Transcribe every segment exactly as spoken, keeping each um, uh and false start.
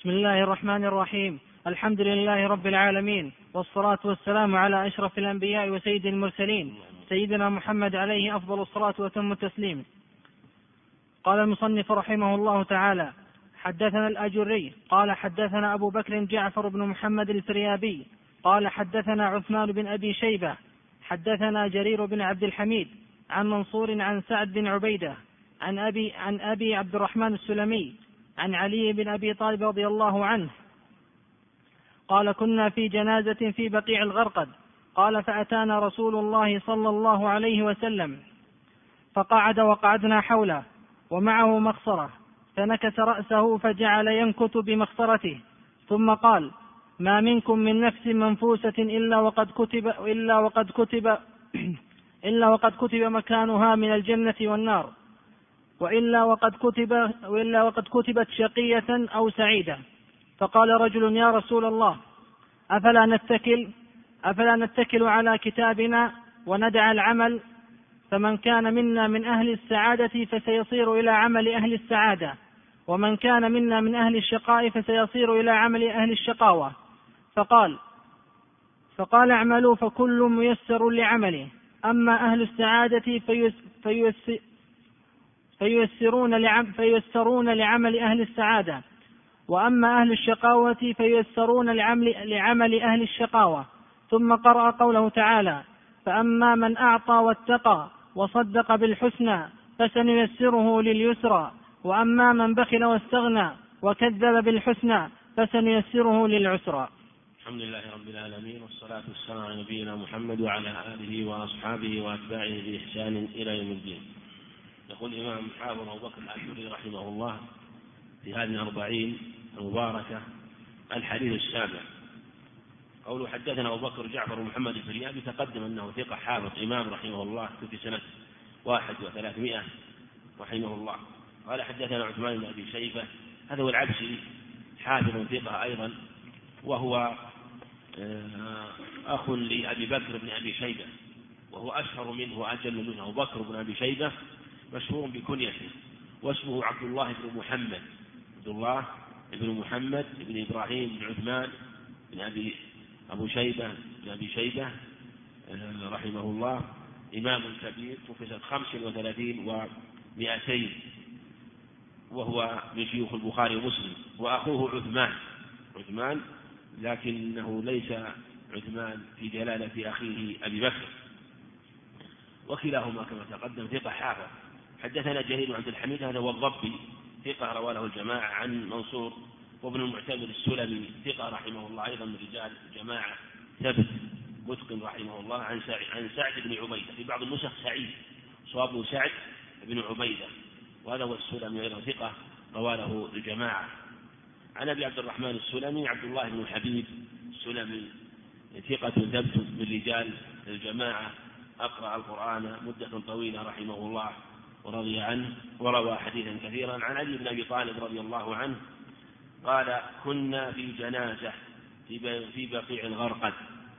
بسم الله الرحمن الرحيم. الحمد لله رب العالمين، والصلاة والسلام على أشرف الأنبياء وسيد المرسلين سيدنا محمد عليه أفضل الصلاة وتم التسليم. قال المصنف رحمه الله تعالى: حدثنا الأجري قال حدثنا أبو بكر جعفر بن محمد الفريابي قال حدثنا عثمان بن أبي شيبة حدثنا جرير بن عبد الحميد عن منصور عن سعد بن عبيدة عن أبي, عن أبي عبد الرحمن السلمي عن علي بن أبي طالب رضي الله عنه قال: كنا في جنازة في بقيع الغرقد، قال: فأتانا رسول الله صلى الله عليه وسلم فقعد وقعدنا حوله ومعه مخصرة، فنكس رأسه فجعل ينكت بمخصرته، ثم قال: ما منكم من نفس منفوسة إلا وقد كتب إلا وقد كتب إلا وقد كتب مكانها من الجنة والنار، وإلا وقد كتب وإلا وقد كتبت شقية أو سعيدة. فقال رجل: يا رسول الله، أفلا نتكل أفلا نتكل على كتابنا وندع العمل؟ فمن كان منا من أهل السعادة فسيصير إلى عمل أهل السعادة، ومن كان منا من أهل الشقاء فسيصير إلى عمل أهل الشقاوة. فقال فقال اعملوا فكل ميسر لعمله، أما أهل السعادة فيس فيس فييسرون لعم فييسرون لعمل أهل السعادة، وأما أهل الشقاوة فييسرون لعمل, لعمل أهل الشقاوة. ثم قرأ قوله تعالى: فأما من أعطى واتقى وصدق بالحسنى فسنيسره لليسرى، وأما من بخل واستغنى وكذب بالحسنى فسنيسره للعسرى. الحمد لله رب العالمين، والصلاة والسلام على نبينا محمد وعلى آله وأصحابه وأتباعه بإحسان إلى يوم الدين. يقول الإمام حافظ أبو بكر الأجري رحمه الله في هذه الأربعين المباركة الحديث السابع، قوله: حدثنا أبو بكر جعفر محمد الفريابي، تقدم أنه ثقة حافظ إمام رحمه الله في سنة واحد وثلاثمائة رحمه الله. قال: حدثنا عثمان بن أبي شيبة، هذا هو العبسي، حافظ ثقة أيضا، وهو أخ لأبي بكر بن أبي شيبة، وهو أشهر منه وأجل منه. أبو بكر بن أبي شيبة مشهور بكنيته، واسمه عبد الله بن محمد عبد الله بن محمد بن إبراهيم بن عثمان بن أبي أبو شيبة بن أبي شيبة رحمه الله، إمام كبير، توفي سنة خمس وثلاثين ومئتين، وهو من شيوخ البخاري ومسلم. وأخوه عثمان عثمان لكنه ليس عثمان في جلالة أخيه أبي بكر، وكلاهما كما تقدم ثقة حافظ. حدثنا جرير بن عبد الحميد، هذا هو الضبي، ثقة رواه له الجماعة، عن منصور وابن المعتمر السلمي، ثقة رحمه الله أيضا من رجال الجماعة، ثبت متقن رحمه الله، عن سعد, عن سعد بن عبيدة، في بعض النسخ سعيد، صواب سعد بن عبيدة، وهذا هو السلمي أيضا ثقة رواه له الجماعة. عن أبي عبد الرحمن السلمي عبد الله بن حبيب السلمي، ثقة ثبت من رجال الجماعة، أقرأ القرآن مدة طويلة رحمه الله ورضي عنه، وروى حديثا كثيرا. عن علي بن أبي طالب رضي الله عنه قال: كنا في جنازة في بقيع الغرقد،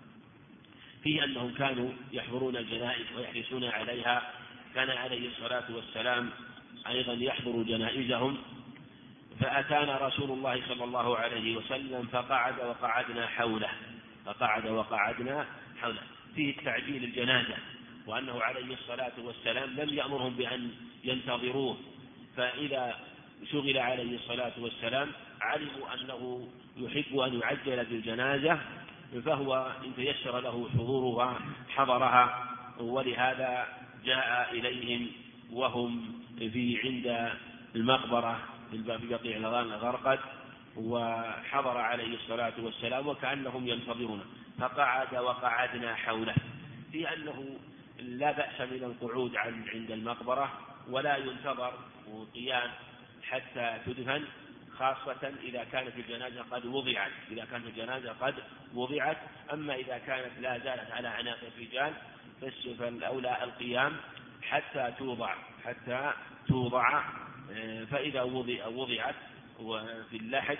فيه أنهم كانوا يحضرون الجنائز ويحرصون عليها، كان عليه الصلاة والسلام أيضا يحضر جنائزهم. فأتانا رسول الله صلى الله عليه وسلم فقعد وقعدنا حوله فقعد وقعدنا حوله فيه تعجيل الجنازة، وأنه عليه الصلاة والسلام لم يأمرهم بأن ينتظروه، فإذا شغل عليه الصلاة والسلام علموا أنه يحب أن يعجل بالجنازة، فهو إن تيسر له حضورها حضرها. ولهذا جاء إليهم وهم في عند المقبرة في بقيع الغرقد، وحضر عليه الصلاة والسلام وكأنهم ينتظرون، فقعد وقعدنا حوله، في أنه لا بأس من القعود عند المقبرة، ولا ينتظر قيام حتى تدفن، خاصة إذا كانت الجنازة قد وضعت إذا كانت الجنازة قد وضعت أما إذا كانت لا زالت على عناق الرجال فالأولى القيام حتى توضع حتى توضع فإذا وضع وضعت وفي اللحد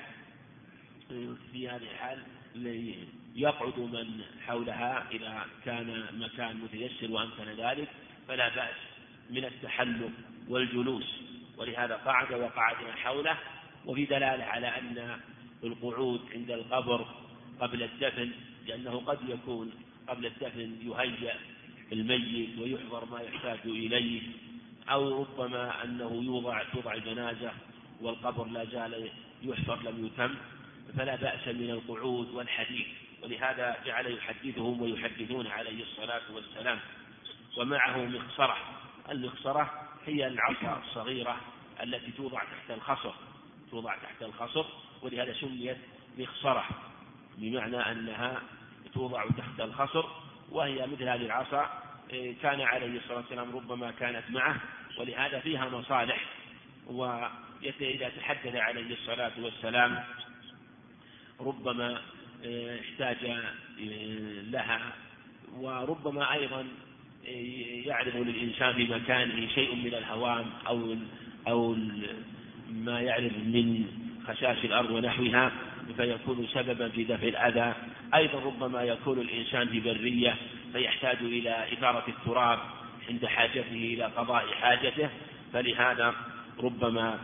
في هذه الحال يقعد من حولها إذا كان مكان متيسر وأمكن ذلك، فلا بأس من التحلق والجلوس، ولهذا قعد وقعدنا حوله. وفي دلالة على أن القعود عند القبر قبل الدفن، لأنه قد يكون قبل الدفن يهيأ الميت ويحضر ما يحتاج إليه، أو ربما أنه يوضع توضع جنازة والقبر لا زال يحفر لم يتم، فلا بأس من القعود والحديث، ولهذا جعل يحدثهم ويحدثون عليه الصلاة والسلام. ومعه مخصرة. المخصرة هي العصا الصغيرة التي توضع تحت الخصر توضع تحت الخصر ولهذا سميت مخصرة، بمعنى أنها توضع تحت الخصر، وهي مثل هذه العصا كان عليه الصلاة والسلام ربما كانت معه، ولهذا فيها مصالح. وإذا تحدث عليه الصلاة والسلام ربما احتاج لها، وربما أيضا يعرض للإنسان في مكانه شيء من الهوام أو أو ما يعرض من خشاش الأرض ونحوها فيكون سببا في دفع الأذى. أيضا ربما يكون الإنسان في برية فيحتاج إلى إثارة التراب عند حاجته إلى قضاء حاجته، فلهذا ربما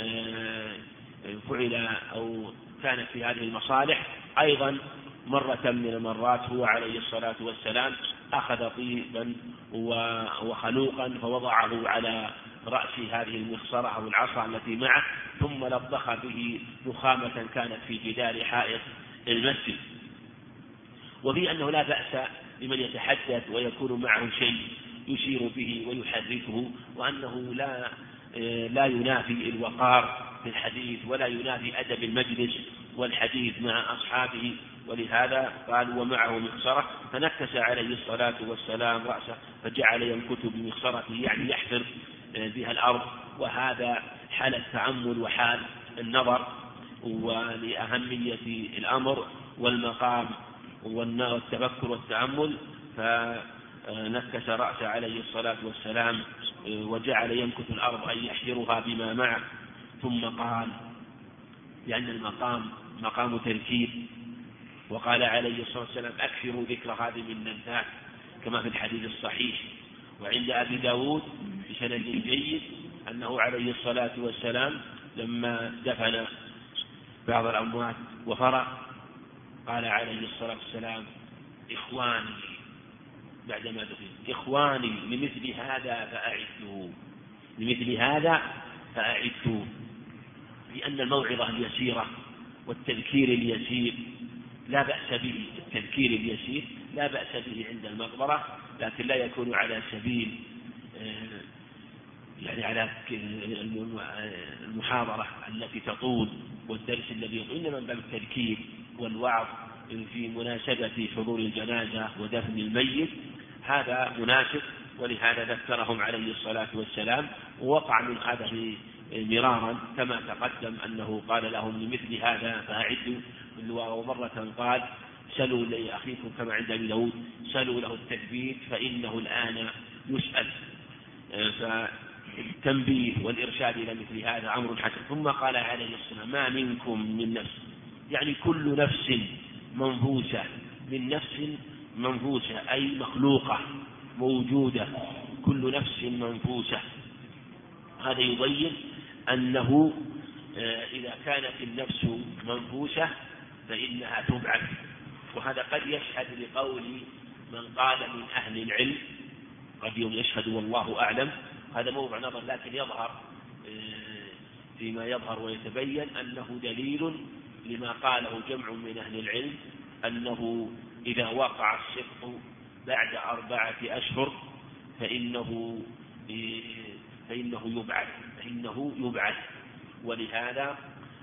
فعل أو كانت في هذه المصالح. أيضا مرة من المرات هو عليه الصلاة والسلام أخذ طيبا وخلوقا فوضعه على رأس هذه المخصرة أو العصا التي معه، ثم لطخ به نخامة كانت في جدار حائط المسجد. وفي أنه لا بأس لمن يتحدث ويكون معه شيء يشير به ويحركه، وأنه لا لا ينافي الوقار في الحديث ولا ينافي أدب المجلس والحديث مع أصحابه. ولهذا قال ومعه مخصرة، فنكس عليه الصلاة والسلام رأسه فجعل ينكت بمخصرته، يعني يحفر بها الأرض، وهذا حال التأمل وحال النظر ولأهمية الأمر والمقام والتفكر والتأمل. فنكس رأسه عليه الصلاة والسلام وجعل ينكت الأرض أي يحفرها بما معه، ثم قال لأن المقام مقام تركيب، وقال عليه الصلاة والسلام أكثروا ذكر هذه من اللذات كما في الحديث الصحيح. وعند أبي داود بسند جيد أنه عليه الصلاة والسلام لما دفن بعض الأموات وفرغ قال عليه الصلاة والسلام إخواني بعدما دفن إخواني لمثل هذا فأعدوا لمثل هذا فأعدوا لأن الموعظة اليسيرة والتذكير اليسير لا بأس به التذكير اليسير لا بأس به عند المقبرة، لكن لا يكون على سبيل يعني على المحاضرة التي تطول والدرس الذي يطول، إنما من باب التذكير والوعظ في مناسبة حضور الجنازة ودفن الميت، هذا مناسب. ولهذا ذكرهم عليه الصلاة والسلام، ووقع من هذا مرارا كما تقدم أنه قال لهم لمثل هذا فأعدوا، ومرة قال سلوا لأخيكم كما عند أبي داود سلوا له التثبيت فإنه الآن يسأل. فالتنبيه والإرشاد إلى مثل هذا أمر حسن. ثم قال عليه الصلاة ما منكم من نفس، يعني كل نفس منفوسة من نفس منفوسة أي مخلوقة موجودة، كل نفس منفوسة. هذا يبين أنه إذا كانت النفس منفوسة فإنها تبعث، وهذا قد يشهد لقول من قال من أهل العلم، قد يشهد والله أعلم، هذا موضع نظر، لكن يظهر فيما يظهر ويتبين أنه دليل لما قاله جمع من أهل العلم أنه إذا وقع السقط بعد أربعة أشهر فإنه فإنه يبعث فإنه يبعث ولهذا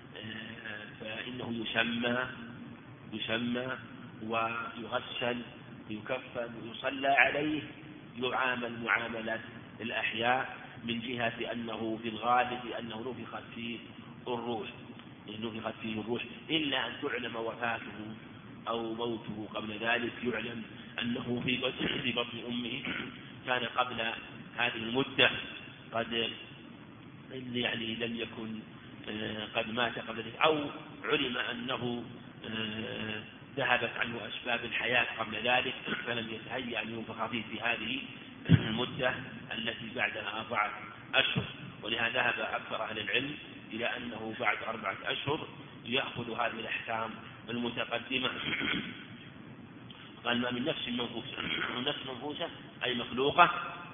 فإنه يسمى يسمى ويغسل ويكفن ويصلى عليه، يعامل معاملة الأحياء من جهة أنه في الغالب أنه نفخت فيه الروح نفخت فيه الروح إلا أن تعلم وفاته أو موته قبل ذلك، يعلم أنه في بطن أمه كان قبل هذه المدة قد يعني لم يكن قد مات قبل ذلك، أو علم أنه ذهبت عنه أسباب الحياة قبل ذلك فلم يتهيأ أن ينفخ فيه في هذه المدة التي بعدها أربعة أشهر. ولهذا ذهب أكثر أهل العلم إلى أنه بعد أربعة أشهر يأخذ هذه الأحكام المتقدمة. قال ما من نفس منفوسة، نفس منفوسة أي مخلوقة،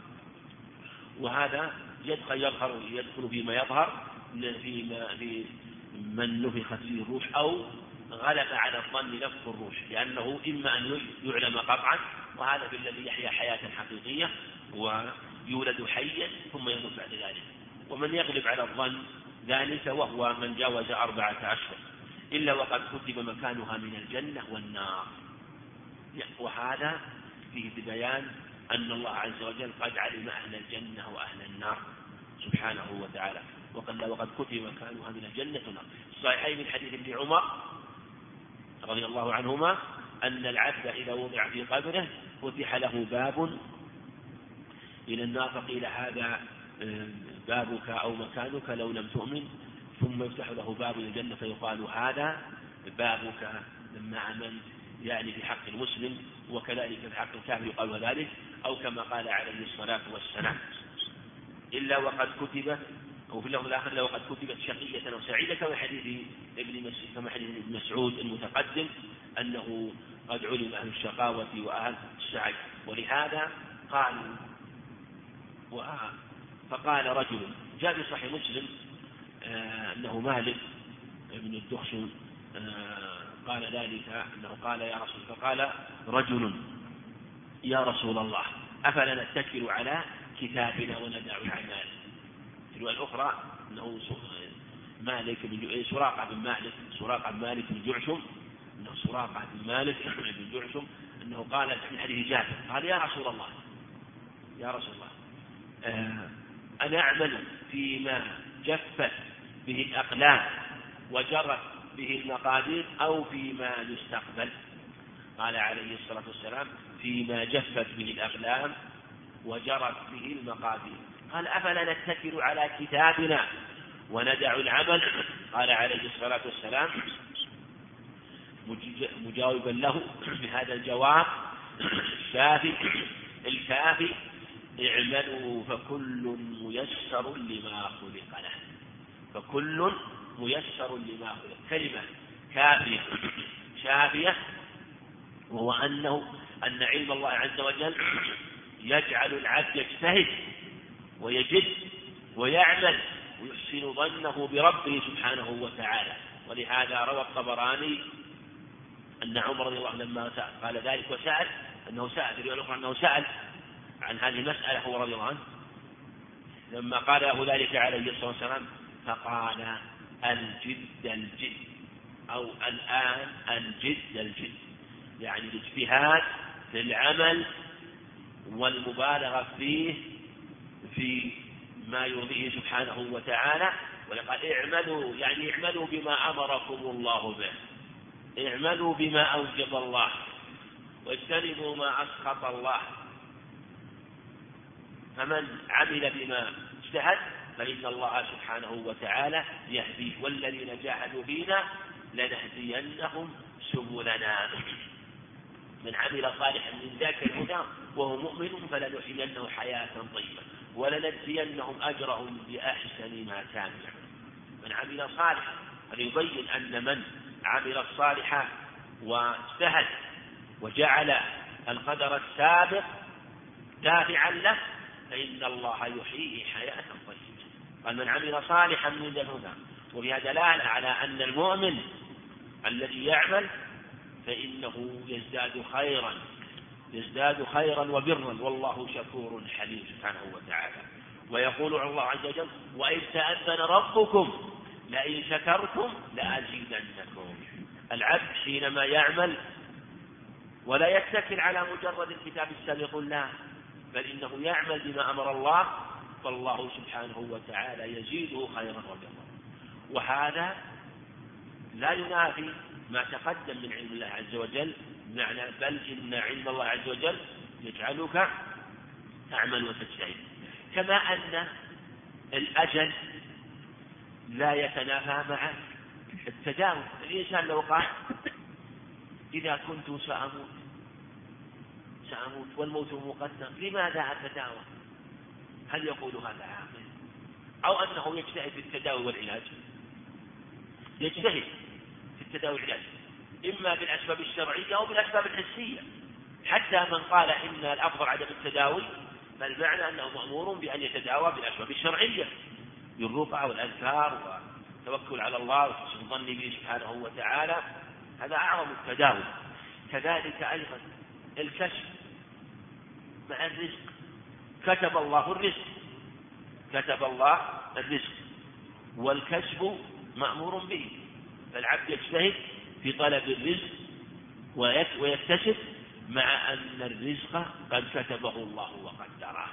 وهذا يدخل يظهر يدخل فيما يظهر فيما في من نفخت فيه الروح أو غلب على الظن نفخ الروح، لأنه إما أن يعلم قطعا، وهذا في الذي يحيا حياة حقيقية ويولد حيا ثم يموت بعد ذلك، ومن يغلب على الظن ذلك وهو من جاوز أربعة أشهر إلا وقد كتب مكانها من الجنة والنار. وهذا فيه بيان أن الله عز وجل قد علم أهل الجنة وأهل النار سبحانه وتعالى، وقال وقد كتب مكانها من الجنة والنار. الصحيحين من حديث ابن عمر رضي الله عنهما أن العبد إذا وضع في قبره فتح له باب إلى النار فقيل هذا بابك أو مكانك لو لم تؤمن، ثم يفتح له باب إلى الجنة فيقال هذا بابك لما عملت، يعني في حق المسلم، وكذلك في حق الكافر يقال ذلك، أو كما قال عليه الصلاة والسلام إلا وقد كتبت، أو في اللفظ الآخر إلا وقد كتبت شقية أو سعيدة، كما حديث ابن كما حديث ابن مسعود المتقدم أنه قد علم أهل الشقاوة وأهل السعي. ولهذا قال فقال رجل جاء في صحيح مسلم آه أنه مالك بن الدخشن آه قال ذلك أنه قال يا رسول فقال رجل يا رسول الله أفلا نتكل على كتابنا وندع الأعمال. في الرواية الأخرى أنه مالك بن سراقة بن مالك سراقة بن مالك بن جعشم أنه سراقة بن مالك بن جعشم أنه قال في حديث جابر قال يا رسول الله يا رسول الله آه أنا أعمل فيما جفت به الأقلام وجرت به المقادير أو فيما يستقبل؟ قال عليه الصلاة والسلام فيما جفت به الأقلام وجرت به المقادير. قال أفلا نتكل على كتابنا وندع العمل؟ قال عليه الصلاة والسلام مجاوبا له بهذا الجواب الشافي الكافي اعملوا فكل ميسر لما خلق له. فكل ميسر لما خلق، كلمة كافية شافية، وهو أنه أن علم الله عز وجل يجعل العبد يجتهد ويجد ويعمل ويحسن ظنه بربه سبحانه وتعالى. ولهذا روى الطبراني أن عمر رضي الله عنه لما قال ذلك وسأل أنه سأل في الرواية الأخرى أنه سأل عن هذه المسألة هو رضي الله عنه، لما قال له ذلك عليه الصلاة والسلام فقال الجد الجد أو الآن الجد الجد، يعني الاجتهاد في العمل والمبالغة فيه في ما يرضيه سبحانه وتعالى. ولقد اعملوا يعني اعملوا بما أمركم الله به، اعملوا بما أوجب الله واجتنبوا ما أسخط الله. فمن عمل بما اجتهد فإن الله سبحانه وتعالى يهديه، والذين جاهدوا فينا لنهدينهم سبلنا. من عمل صالحا من ذاك الهدى وهو مؤمن فلنحيينه حياة طيبة ولنجزينهم أجرهم بأحسن ما كانوا يعملون. من عمل صالحا فليبين أن من عمل الصالحات واجتهد وجعل القدر السابق دافعا له فإن الله يحييه حياة طيبة. قال من عمل صالحا من ذا الهدى، وفيها دلالة على أن المؤمن الذي يعمل فإنه يزداد خيرا يزداد خيرا وبرا، والله شكور حليم سبحانه وتعالى. ويقول الله عز وجل وإذ تأذن ربكم لئن شكرتم لأزيدنكم. العبد حينما يعمل ولا يتكل على مجرد الكتاب السابق لا، بل إنه يعمل بما أمر الله فالله سبحانه وتعالى يزيده خيرا وبرا. وهذا لا ينافي ما تقدم من علم الله عز وجل، معنى بل إن علم الله عز وجل يجعلك تعمل وتجتهد. كما أن الأجل لا يتنافى مع التداوم. الإنسان لو قال إذا كنت سأموت سأموت والموت مقدر لماذا أتداوى؟ هل يقول هذا عاقل؟ أو أنه يجتهد في التداوي والعلاج؟ يجتهد التداوي علاج، إما بالأسباب الشرعية أو بالأسباب الحسية. حتى من قال إن الأفضل عدم التداوي فالمعنى أنه مأمور بأن يتداوى بالأسباب الشرعية، بالرقعة والأذكار والتوكل على الله وحسن الظن به سبحانه وتعالى، هذا أعظم التداوي. كذلك أيضا الكشف مع الرزق، كتب الله الرزق، كتب الله الرزق والكشف مأمور به، فالعبد يجتهد في طلب الرزق ويكتشف مع أن الرزق قد كتبه الله وقدره.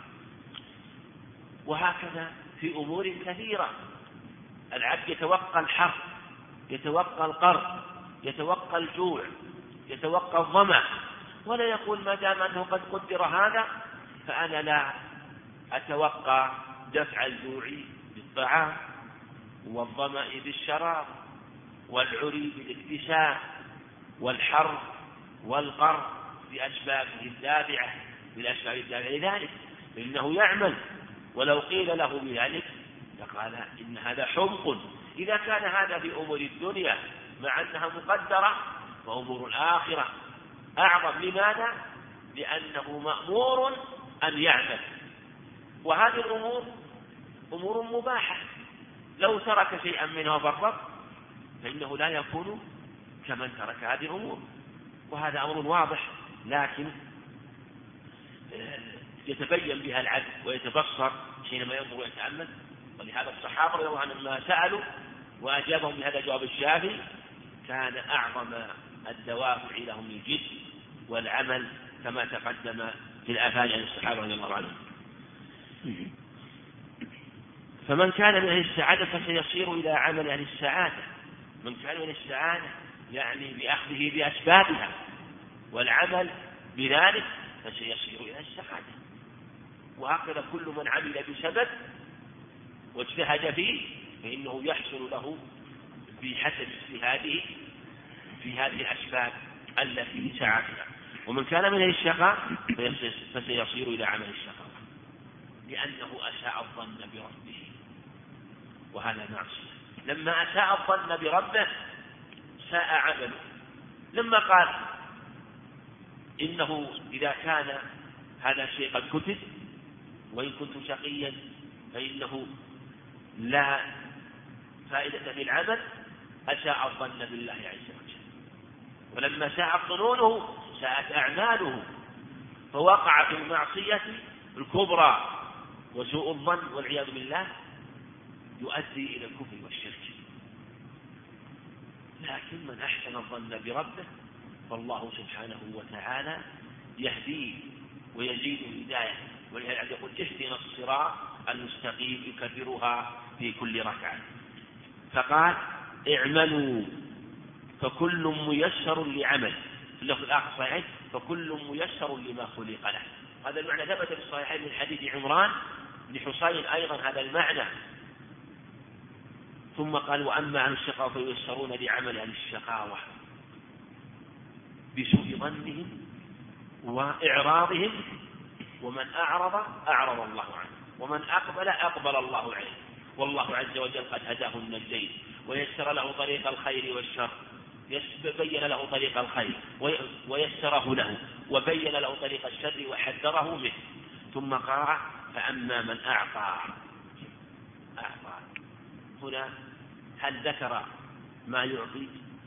وهكذا في أمور كثيرة، العبد يتوقع الحر، يتوقع القرض، يتوقع الجوع، يتوقع الظمأ، ولا يقول ما دام أنه قد قدر هذا فأنا لا أتوقع دفع الجوع بالطعام والظمأ بالشراب والعري بالاكتساب والحر والقرض بأسبابه التابعة بالأسباب التابعة لذلك، إنه يعمل. ولو قيل له بذلك فقال إن هذا حمق. إذا كان هذا في أمور الدنيا مع أنها مقدرة فأمور الآخرة أعظم. لماذا؟ لأنه مأمور أن يعمل، وهذه الأمور أمور مباحة، لو ترك شيئا منها وفرط فإنه لا يكون كمن ترك هذه الأمور، وهذا أمر واضح لكن يتبين بها العبد ويتبصر حينما ينظر ويتأمل. ولهذا الصحابة رضي الله عنهم ما سألوا وأجابهم بهذا الجواب الشافي كان أعظم الدوافع لهم الجد والعمل كما تقدم في الآثار عن الصحابة رضي الله عنهم. فمن كان من أهل السعادة فسيصير إلى عمل أهل السعادة. من كان من السعادة يعني بأخذه بأسبابها والعمل بذلك فسيصير إلى السعادة. وهكذا كل من عمل بسبب واجتهد فيه فإنه يحصل له بحسب اجتهاده في هذه الأسباب التي سعى فيها. ومن كان من الشقاء فسيصير إلى عمل الشقاء لأنه أساء الظن بربه، وهذا معصية. لما أساء الظن بربه ساء عمله. لما قال إنه إذا كان هذا الشيء قد كتب وإن كنت شقيا فإنه لا فائدة في العمل، أساء الظن بالله عز وجل. ولما ساءت ظنونه ساءت أعماله، فوقع في المعصية الكبرى. وسوء الظن والعياذ بالله يؤدي إلى الكفر والشرك. لكن من أحسن الظن بربه فالله سبحانه وتعالى يهديه ويزيد هداية. ولهذا يقول اهدنا الصراط المستقيم يكررها في كل ركعة. فقال اعملوا فكل ميسر لعمل، في اللفظ الآخر صحيح فكل ميسر لما خلق له. هذا المعنى ثبت في الصحيحين من حديث عمران بن حسين أيضا هذا المعنى. ثم قال وأما عن الشقاء فييسرون لعمل عن الشقاوة بسوء ظنهم وإعراضهم، ومن أعرض أعرض الله عنه، ومن أقبل أقبل الله عنه. والله عز وجل قد هداه النجدين ويسر له طريق الخير والشر، بين له طريق الخير ويسره له، وبين له طريق الشر وحذره منه. ثم قال فأما من أعطى أعطى هنا هل ذكر ما يعطي؟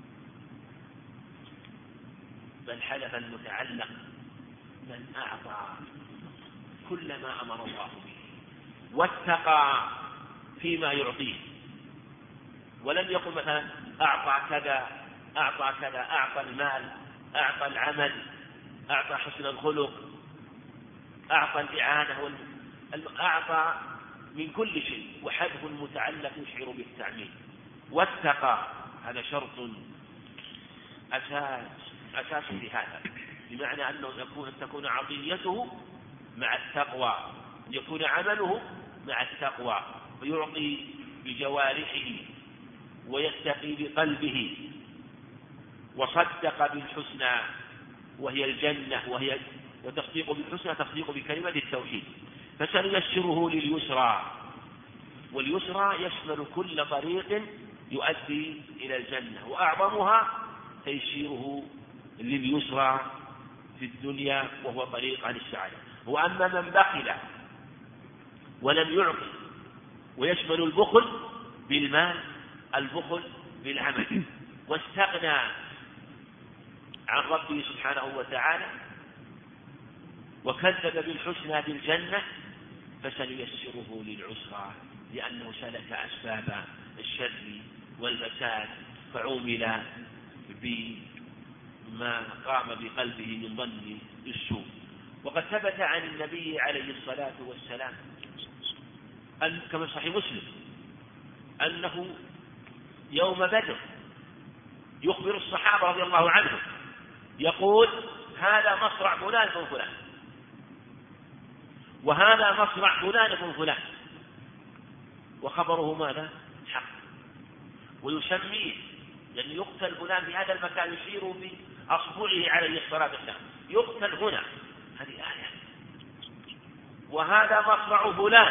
بل حلف المتعلق من أعطى كل ما أمر الله به واتقى فيما يعطيه، ولم يقل مثلا أعطى كذا أعطى كذا أعطى المال، أعطى العمل، أعطى حسن الخلق، أعطى الإعانة، أعطى من كل شيء. وحذف المتعلق يشعر بالتعميم. واتقى هذا شرط أساس أساس في هذا، بمعنى أنه يكون تكون عطيته مع التقوى، يكون عمله مع التقوى، ويعطي بجوارحه ويتقي بقلبه، وصدق بالحسنى وهي الجنة، وهي وتصديق بالحسنى تصديق بكلمة التوحيد. فسنيسره لليسرى، واليسرى يشمل كل طريق يؤدي إلى الجنة، وأعظمها تيسيره لليسرى في الدنيا وهو طريق عن السعادة. وأما من بخل ولم يعطي، ويشمل البخل بالمال البخل بالعمل، واستغنى عن ربه سبحانه وتعالى وكذب بالحسنى بالجنة، فسنيسره للعسرى، لأنه سلك أسباب الشر والفساد فعومل بما قام بقلبه من ظن السوء. وقد ثبت عن النبي عليه الصلاة والسلام أن كما صحيح مسلم أنه يوم بدر يخبر الصحابة رضي الله عنهم يقول: هذا مصرع فلان بن فلان، وهذا مصرع فلان بن فلان، وخبره ماذا؟ حق. ويسميه، لأنه يقتل فلان في هذا المكان، يشير بأصبعه عليه الصلاة والسلام، يقتل هنا، هذه آية. وهذا مصرع فلان.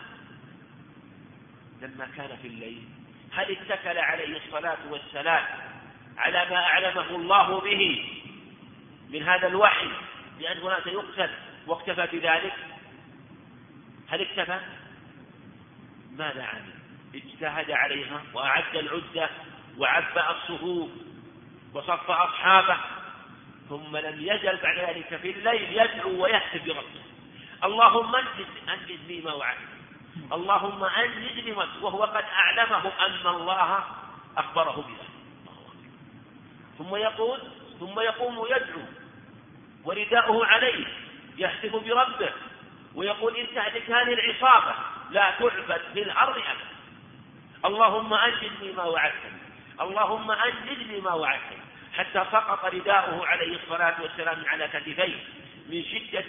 لما كان في الليل هل اتكل عليه الصلاة والسلام على ما أعلمه الله به من هذا الوحي لأن فلان سيقتل واكتفى بذلك؟ هل اكتفى؟ ماذا عمل؟ اجتهد عليها وأعد العدة وعبأ الصفوف وصف أصحابه، ثم لم يزل بعد ذلك في الليل يدعو ويهتف بربه: اللهم انجز انجز لي ما وعدت، اللهم انجز لي ما، وهو قد أعلمه أن الله أخبره بذلك. ثم يقول ثم يقوم يدعو ورداؤه عليه يهتف بربه ويقول: إن تهلك هذه العصابة لا تعبد في الأرض أبدا، اللهم أنجز ما وعدتني، اللهم أنجز ما وعدتني، حتى سقط رداؤه عليه الصلاة والسلام على كتفيه من شدة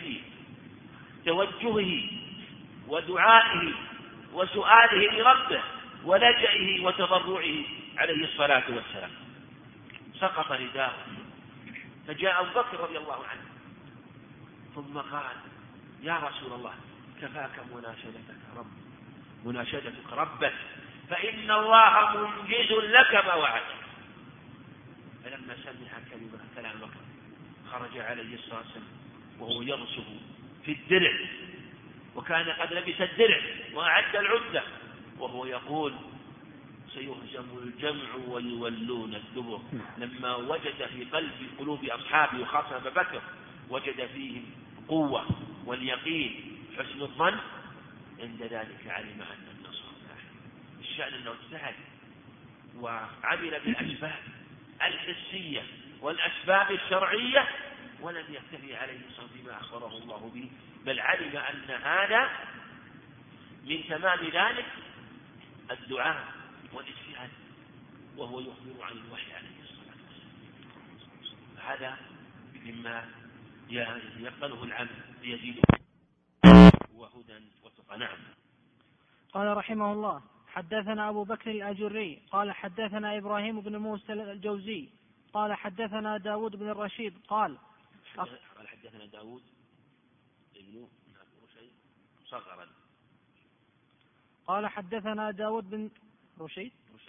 توجهه ودعائه وسؤاله لربه ولجئه وتضرعه عليه الصلاة والسلام. سقط رداؤه، فجاء أبو بكر رضي الله عنه ثم قال: يا رسول الله، كفاك مناشدتك رب مناشدتك ربك، فإن الله منجز لك ما وعدك. فلما سمع كلمة كلام بكر خرج عليه الصلاة والسلام وهو يرسل في الدرع، وكان قد لبس الدرع وأعد العدة، وهو يقول: سيهزم الجمع ويولون الدبر. لما وجد في قلب قلوب أصحابه وخاصة أبا بكر وجد فيهم قوة واليقين حسن الظن، عند ذلك علم أن النصر معه. الشأن أنه اجتهد وعمل بالأسباب الحسية والأسباب الشرعية، ولم يكتفي عليه الصلاة بما أخبره الله به، بل علم أن هذا من تمام ذلك الدعاء والاجتهاد، وهو يخبر عن الوحي عليه الصلاة والسلام. هذا مما يقبله العمل ليزيده وهدى وتقى. نعم. قال رحمه الله: حدثنا أبو بكر الأجري قال حدثنا إبراهيم بن موسى الجوزي قال حدثنا داود بن الرشيد قال قال حدثنا داود ابن رشيد صغرا قال حدثنا داود بن رشيد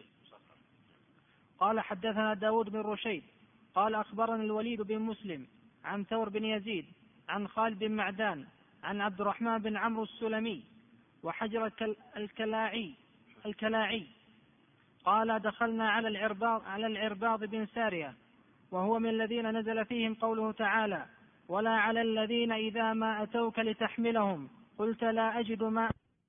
قال حدثنا داود بن رشيد قال أخبرنا الوليد بن مسلم عن ثور بن يزيد عن خالد بن معدان عن عبد الرحمن بن عمرو السلمي وحجر الكلاعي الكلاعي قال: دخلنا على العرباض على العرباض بن سارية، وهو من الذين نزل فيهم قوله تعالى: ولا على الذين إذا ما أتوك لتحملهم قلت لا أجد ما.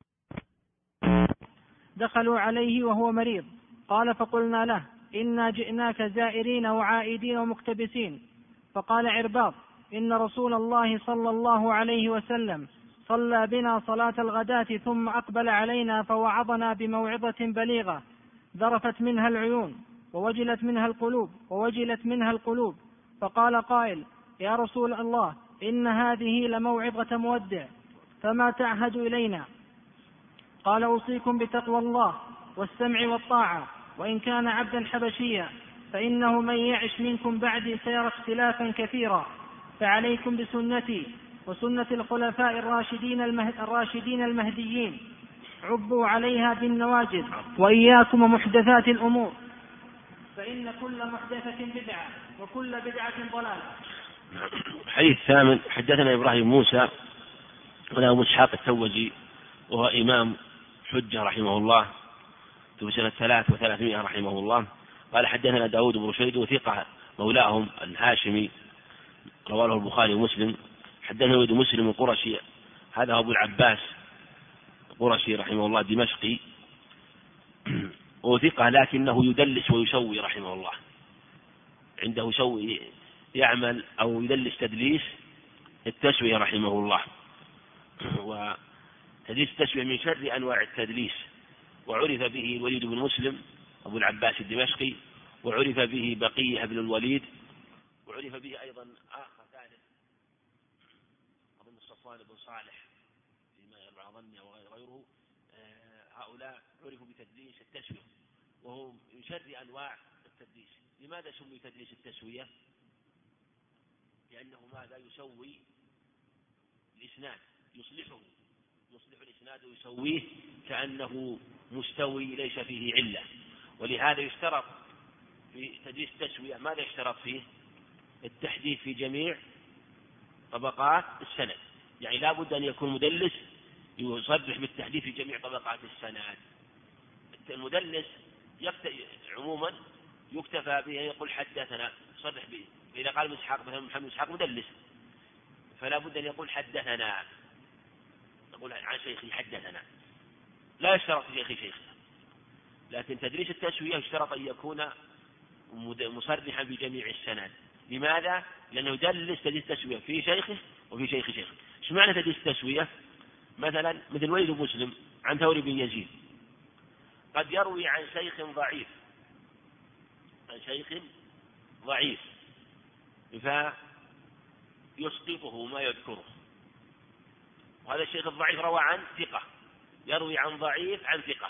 دخلوا عليه وهو مريض، قال: فقلنا له: إنا جئناك زائرين وعائدين ومقتبسين. فقال عرباض: إن رسول الله صلى الله عليه وسلم صلى بنا صلاة الغداة ثم أقبل علينا فوعظنا بموعظة بليغة ذرفت منها العيون ووجلت منها القلوب ووجلت منها القلوب فقال قائل: يا رسول الله، إن هذه لموعظة مودع، فما تعهد إلينا؟ قال: أوصيكم بتقوى الله والسمع والطاعة، وإن كان عبدا حبشيا، فإنه من يعش منكم بعدي سيرى اختلافا كثيرا، فعليكم بسنتي وسنة الخلفاء الراشدين, المهد الراشدين المهديين، عضوا عليها بالنواجذ وإياكم ومحدثات الأمور فإن كل محدثة بدعة وكل بدعة ضلالة. الحديث الثامن: حدثنا إبراهيم موسى وله أبو إسحاق التوزي وهو إمام حجة رحمه الله في سنة ثلاث وثلاثمائة رحمه الله. قال: حدثنا داود بن رشيد وثقة مولاهم الهاشمي رواه البخاري ومسلم. حدثنا ولد مسلم القرشي، هذا أبو العباس القرشي رحمه الله دمشقي، وثقة لكنه يدلس ويشوي رحمه الله، عنده شوي يعمل أو يدلس تدليس التسوية رحمه الله. وتدليس التسوية من شر أنواع التدليس، وعرف به الوليد بن مسلم أبو العباس الدمشقي، وعرف به بقية بن الوليد، وعرف به أيضا آخر ثالث أظن صفوان بن صالح فيما يروى ظني وغيره. هؤلاء عرفوا بتدليس التسوية، وهو من شر أنواع التدليس. لماذا سمي تدليس التسوية؟ لأنه ماذا؟ يسوي الإسناد، يصلحه يصلح الإسناد ويسويه كأنه مستوي ليس فيه علة. ولهذا يشترط في تدليس التسوية، ماذا يشترط فيه؟ التحديث في جميع طبقات السند، يعني لا بد أن يكون مدلس يصرح بالتحديث في جميع طبقات السند. المدلس عموما يكتفى به يقول حدثنا، صرح به. إذا قال إسحاق مثلا محمد إسحاق مدلس، فلا بد أن يقول حدثنا، يقول عن شيخي حدثنا، لا يشترط في شيخ شيخ. لكن تدريس التسوية يشترط أن يكون مصرحا بجميع السند. لماذا؟ لأنه يدلس تدريس التسوية في شيخه وفي شيخ شيخه. ايش معنى تدريس التسوية؟ مثلا مثل وليد بن مسلم عن ثور بن يزيد، قد يروي عن شيخ ضعيف عن شيخ ضعيف فيسقطه ما يذكره، وهذا الشيخ الضعيف روى عن ثقة، يروي عن ضعيف عن ثقة،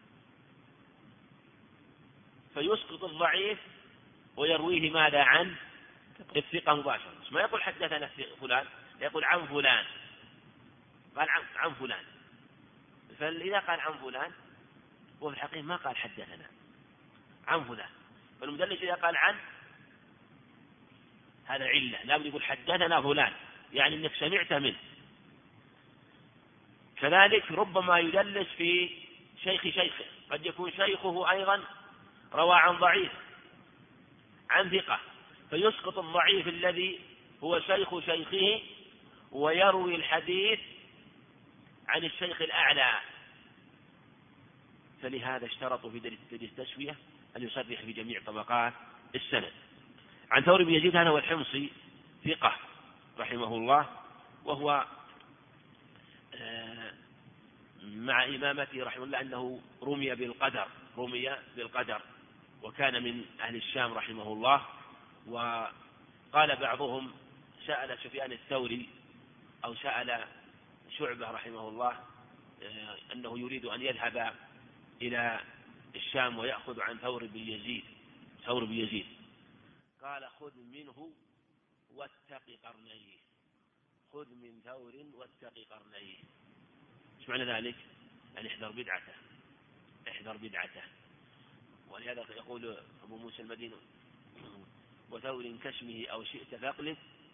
فيسقط الضعيف ويرويه ماذا؟ عن الثقة مباشرة. ما يقول حدثنا فلان، يقول عن فلان، قال عن, عن فلان. فإذا قال عن فلان وفي الحقيقة ما قال حدثنا، عن فلان. فالمدلس إذا قال عن، هذا علة، لا بد يقول حدثنا فلان، يعني أنك سمعت منه. كذلك ربما يدلس في شيخ شيخه، قد يكون شيخه أيضا روى عن ضعيف عن ثقة، فيسقط الضعيف الذي هو شيخ شيخه ويروي الحديث عن الشيخ الأعلى. فلهذا اشترطوا في تدريس التسوية أن يصرح في جميع طبقات السند. عن ثور بن يزيد هذا هو الحمصي ثقة رحمه الله، وهو مع إمامته رحمه الله أنه رمي بالقدر رمي بالقدر وكان من أهل الشام رحمه الله. وقال بعضهم سأل سفيان الثوري أو سأل شعبة رحمه الله أنه يريد أن يذهب إلى الشام ويأخذ عن ثور بن يزيد ثور بن يزيد قال: خذ منه واتق قرنيه، خذ من ثور واتق قرنيه. ايش معنى ذلك؟ يعني احذر بدعته احذر بدعته. ولهذا يقول أبو موسى المديني: وثور كاسمه أو شئت فاقلد.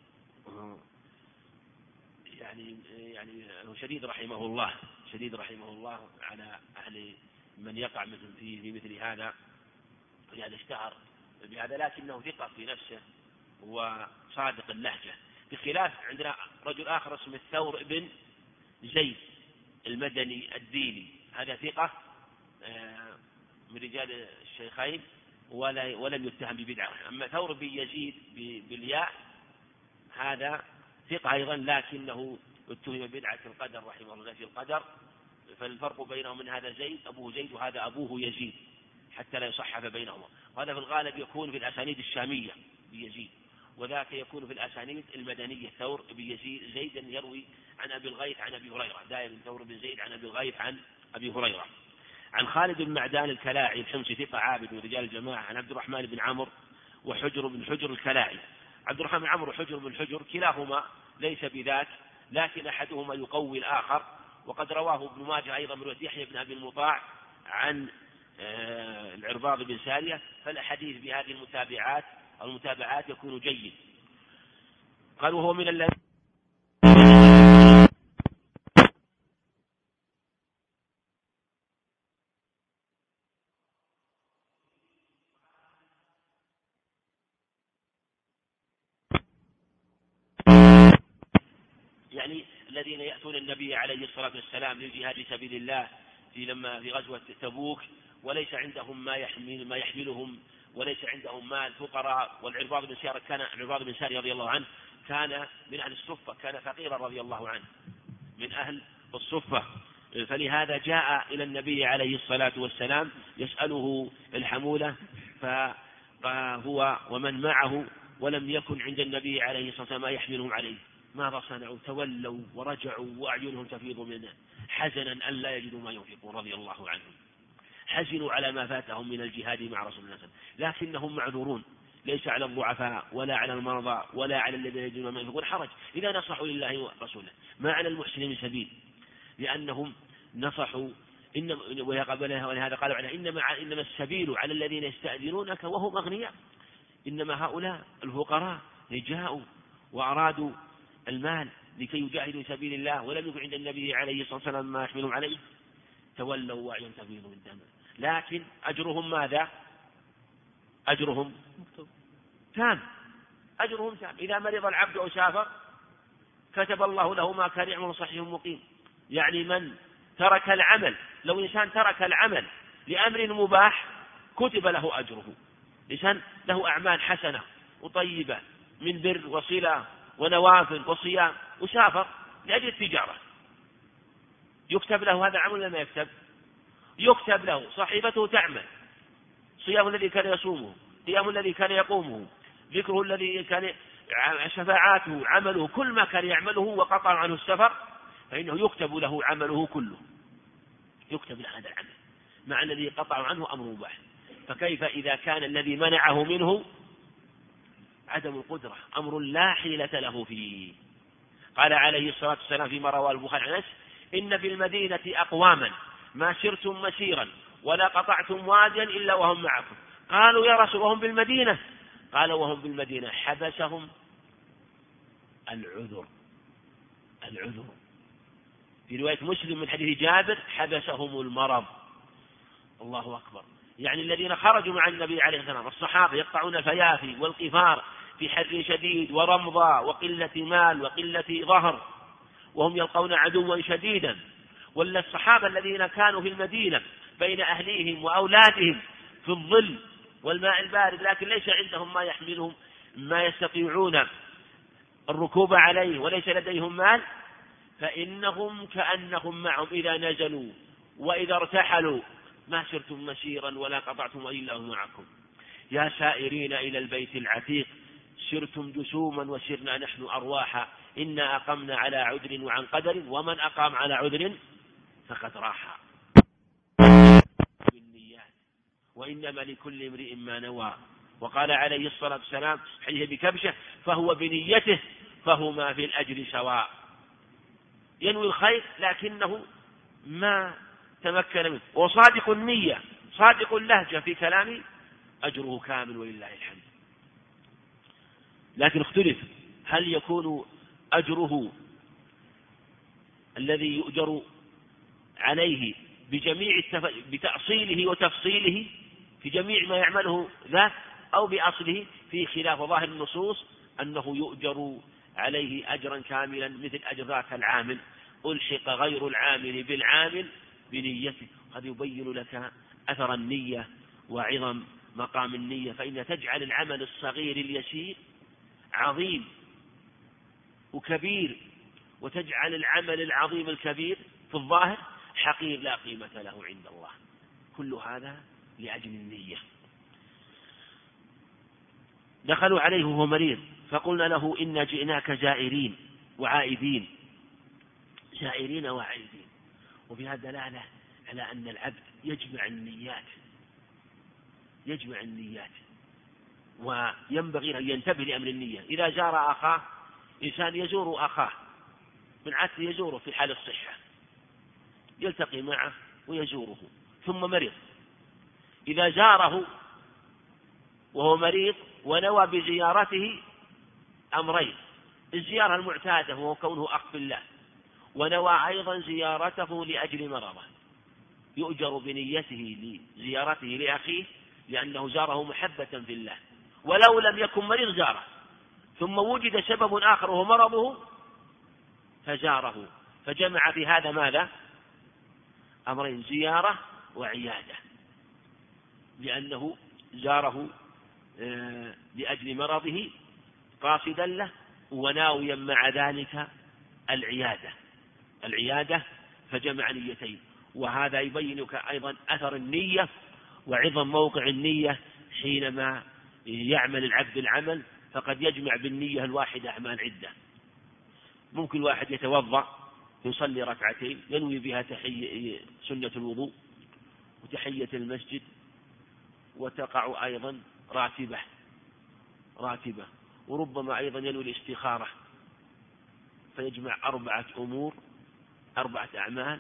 يعني يعني هو شديد رحمه الله شديد رحمه الله على أهل من يقع مثل في, في مثل هذا، ولهذا اشتهر بهذا، لكنه ثقة في نفسه وصادق اللهجة. بخلاف عندنا رجل آخر اسمه الثور بن زيد المدني الديني، هذا ثقة من رجال الشيخين ولم يتهم ببدعة. أما ثور بن يزيد بالياء هذا ثقة أيضا، لكنه اتهم بدعة القدر رحمه الله في القدر. فالفرق بينهم من هذا زيد أبوه زيد وهذا أبوه يزيد حتى لا يصحف بينهما. وهذا في الغالب يكون في الأسانيد الشامية بيزيد، وذاك يكون في الأسانيد المدنية ثور بن يزيد زيدا يروي عن أبي الغيث عن أبي هريرة، دائما ثور بن زيد عن أبي الغيث عن أبي هريرة. عن خالد بن معدان الكلاعي الحمصي ثقة عابد من رجال الجماعة. عن عبد الرحمن بن عمرو وحجر بن حجر الكلاعي. عبد الرحمن بن عمرو وحجر بن حجر كلاهما ليس بذاك، لكن أحدهما يقوي الآخر، وقد رواه ابن ماجه أيضا من رواية يحيى بن أبي المطاع عن العرباض بن سارية. فالحديث بهذه المتابعات المتابعات يكون جيد. قالوا هو من الذين يعني الذين يأتون النبي عليه الصلاة والسلام للجهاد في سبيل الله في لما في غزوة تبوك وليس عندهم ما يحمل ما يحملهم وليس عندهم مال، فقراء. والعرباض بن سارية كان العرباض بن سارية رضي الله عنه كان من أهل الصفة، كان فقيرا رضي الله عنه من أهل الصفة، فلهذا جاء إلى النبي عليه الصلاة والسلام يسأله الحمولة فهو ومن معه، ولم يكن عند النبي عليه الصلاة والسلام ما يحملهم عليه. ماذا صنعوا؟ تولوا ورجعوا وأعينهم تفيض من حزنا أن لا يجدوا ما ينفقون رضي الله عنهم. حزنوا على ما فاتهم من الجهاد مع رسول الله، لكنهم معذورون، ليس على الضعفاء ولا على المرضى ولا على الذين يجدون ما ينفقون حرج إذا نصحوا لله ورسوله، ما على المحسنين من سبيل، لأنهم نصحوا. إن ولهذا قالوا على إنما إنما السبيل على الذين يستأذنونك وهم أغنياء. إنما هؤلاء الفقراء جاءوا وأرادوا المال لكي يجاهدوا في سبيل الله ولم يكن عند النبي عليه الصلاة والسلام ما يحملهم عليه، تولوا وأعين تفيض من دم. لكن أجرهم ماذا؟ أجرهم تام، أجرهم تام. إذا مرض العبد أو سافر كتب الله له ما كان يعمل صحيح مقيم. يعني من ترك العمل، لو إنسان ترك العمل لأمر مباح كتب له أجره. إنسان له أعمال حسنة وطيبة من بر وصلة ونوافل وصيام وسافر لأجل التجارة، يكتب له هذا العمل لما يكتب؟ يكتب له. صاحبته تعمل صيام الذي كان يصومه، قيام الذي كان يقومه، ذكره الذي كان، شفاعاته، عمله، كل ما كان يعمله وقطع عنه السفر فإنه يكتب له عمله كله، يكتب له هذا العمل مع الذي قطع عنه أمر مباح. فكيف إذا كان الذي منعه منه عدم القدرة، أمر لا حيلة له فيه. قال عليه الصلاة والسلام فيما رواه البخاري عن أنس: إن في المدينة أقواما ما سرتم مسيرا ولا قطعتم واديا إلا وهم معكم. قالوا يا رسول وهم بالمدينة؟ قال وهم بالمدينة حبسهم العذر. العذر في رواية مسلم من حديث جابر: حبسهم المرض. الله أكبر. يعني الذين خرجوا مع النبي عليه الصلاة والسلام الصحابة يقطعون الفيافي والقفار في حر شديد ورمضة وقلة مال وقلة ظهر وهم يلقون عدوا شديدا، ولا الصحابة الذين كانوا في المدينة بين أهليهم وأولادهم في الظل والماء البارد لكن ليس عندهم ما يحملهم ما يستطيعون الركوب عليه وليس لديهم مال، فإنهم كأنهم معهم إذا نزلوا وإذا ارتحلوا: ما سرتم مسيرا ولا قطعتم إلا هم معكم. يا سائرين إلى البيت العتيق سرتم جسوما وسرنا نحن أرواحا، إنا أقمنا على عذر وعن قدر، ومن أقام على عذر فقد راح. بالنيات وإنما لكل امرئ ما نوى. وقال عليه الصلاة والسلام حديث بكبشة: فهو بنيته فهما في الأجر سواء. ينوي الخير لكنه ما تمكن منه، وصادق النية صادق اللهجة في كلامه أجره كامل ولله الحمد. لكن اختلف: هل يكون أجره الذي يؤجر عليه بجميع التف... بتأصيله وتفصيله في جميع ما يعمله ذات، أو بأصله؟ في خلاف ظاهر النصوص أنه يؤجر عليه أجرا كاملا مثل أجر ذاك العامل، ألحق غير العامل بالعامل بنيته. هذا يبين لك أثر النية وعظم مقام النية، فإن تجعل العمل الصغير اليسير عظيم وكبير، وتجعل العمل العظيم الكبير في الظاهر حقير لا قيمة له عند الله. كل هذا لأجل النية. دخلوا عليه وهو مريض فقلنا له: إنا جئناك زائرين وعائدين. زائرين وعائدين، وفي هذا دلالة على أن العبد يجمع النيات يجمع النيات وينبغي أن ينتبه لأمر النية. إذا زار أخاه إنسان يزور أخاه من عادة يزوره في حال الصحة، يلتقي معه ويزوره. ثم مرض، إذا زاره وهو مريض ونوى بزيارته أمرين: الزيارة المعتادة وهو كونه أخ بالله، ونوى أيضا زيارته لأجل مرضه، يؤجر بنيته لزيارته لأخيه لأنه زاره محبة في الله، ولو لم يكن مريض زاره، ثم وجد سبب آخر وهو مرضه فزاره، فجمع في هذا ماذا؟ أمرين: زيارة وعيادة، لأنه زاره لأجل مرضه قاصدا له وناويا مع ذلك العيادة العيادة فجمع نيتين. وهذا يبينك أيضا أثر النية وعظم موقع النية حينما يعمل العبد العمل، فقد يجمع بالنية الواحدة أعمال عدة. ممكن واحد يتوضأ يصلي ركعتين ينوي بها تحية سنة الوضوء وتحية المسجد، وتقع أيضا راتبة راتبة وربما أيضا ينوي الاستخارة، فيجمع أربعة أمور أربعة أعمال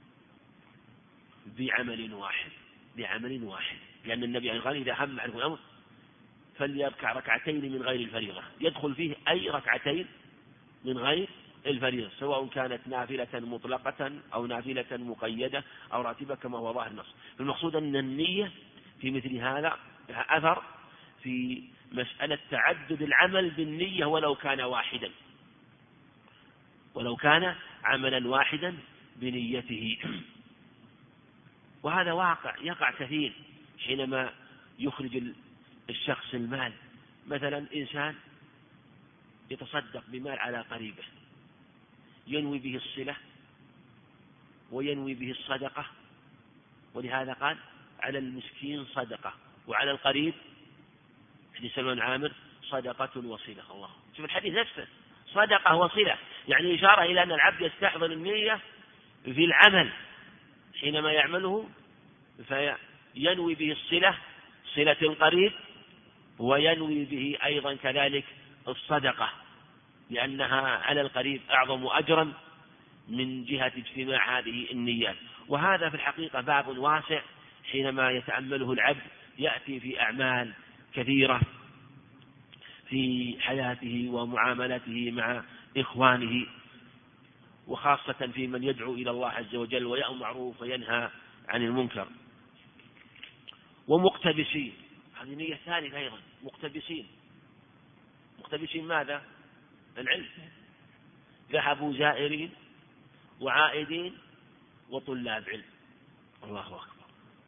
بعمل واحد بعمل واحد لأن النبي قال: إذا هم عنه الأمر فليركع ركعتين من غير الفريضة، يدخل فيه أي ركعتين من غير الفريضة، سواء كانت نافلة مطلقة أو نافلة مقيدة أو راتبة كما هو ظاهر النص. المقصود أن النية في مثل هذا لها أثر في مسألة تعدد العمل بالنية ولو كان واحدا ولو كان عملا واحدا بنيته. وهذا واقع يقع كثير حينما يخرج الشخص المال. مثلا إنسان يتصدق بمال على قريبه، ينوي به الصلة وينوي به الصدقة، ولهذا قال: على المسكين صدقة وعلى القريب حديث سلمان عامر صدقة وصلة. الله، شوف الحديث نفسه، صدقة وصلة، يعني إشارة إلى أن العبد يستحضر النية في العمل حينما يعمله، فينوي به الصلة صلة القريب، وينوي به أيضا كذلك الصدقة، لأنها على القريب أعظم أجرا من جهة اجتماع هذه النيات. وهذا في الحقيقة باب واسع حينما يتأمله العبد، يأتي في أعمال كثيرة في حياته ومعاملته مع إخوانه، وخاصة في من يدعو إلى الله عز وجل ويأمر بالمعروف وينهى عن المنكر. ومقتبسين، هذه نية ثالثة أيضا، مقتبسين مقتبسين ماذا؟ العلم، ذهبوا زائرين وعائدين وطلاب علم. الله أكبر.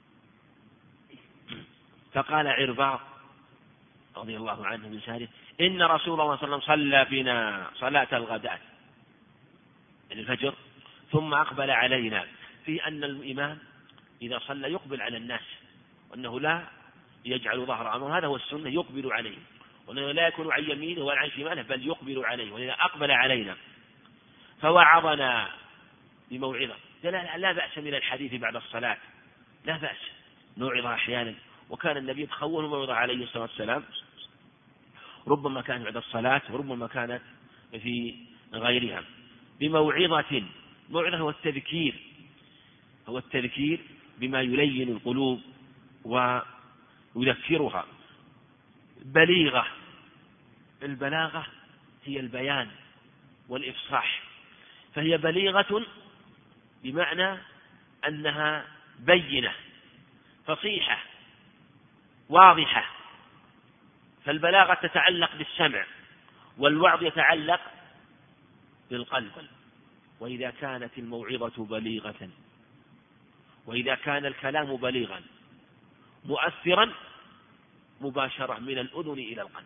فقال عرباض رضي الله عنه من سهره: إن رسول الله صلى الله عليه وسلم صلى بنا صلاة الغداة الفجر ثم أقبل علينا، في أن الإمام إذا صلى يقبل على الناس، وأنه لا يجعل ظهر أمره، هذا هو السنة، يقبل عليه، وأنه لا يكون عن يمينه ولا عن شماله بل يقبل عليه، ولذا أقبل علينا فوعظنا بموعظة. لا, لا بأس من الحديث بعد الصلاة، لا بأس، نوعظ أحيانا، وكان النبي يتخول موعظة عليه الصلاة والسلام، ربما كانت بعد الصلاة وربما كانت في غيرها بموعظة. موعظة هو التذكير هو التذكير بما يلين القلوب ويذكرها. بليغة، البلاغة هي البيان والإفصاح، فهي بليغة بمعنى أنها بينة فصيحة واضحة. فالبلاغة تتعلق بالسمع، والوعظ يتعلق بالقلب. وإذا كانت الموعظة بليغة، وإذا كان الكلام بليغا مؤثرا، مباشرة من الأذن إلى القلب.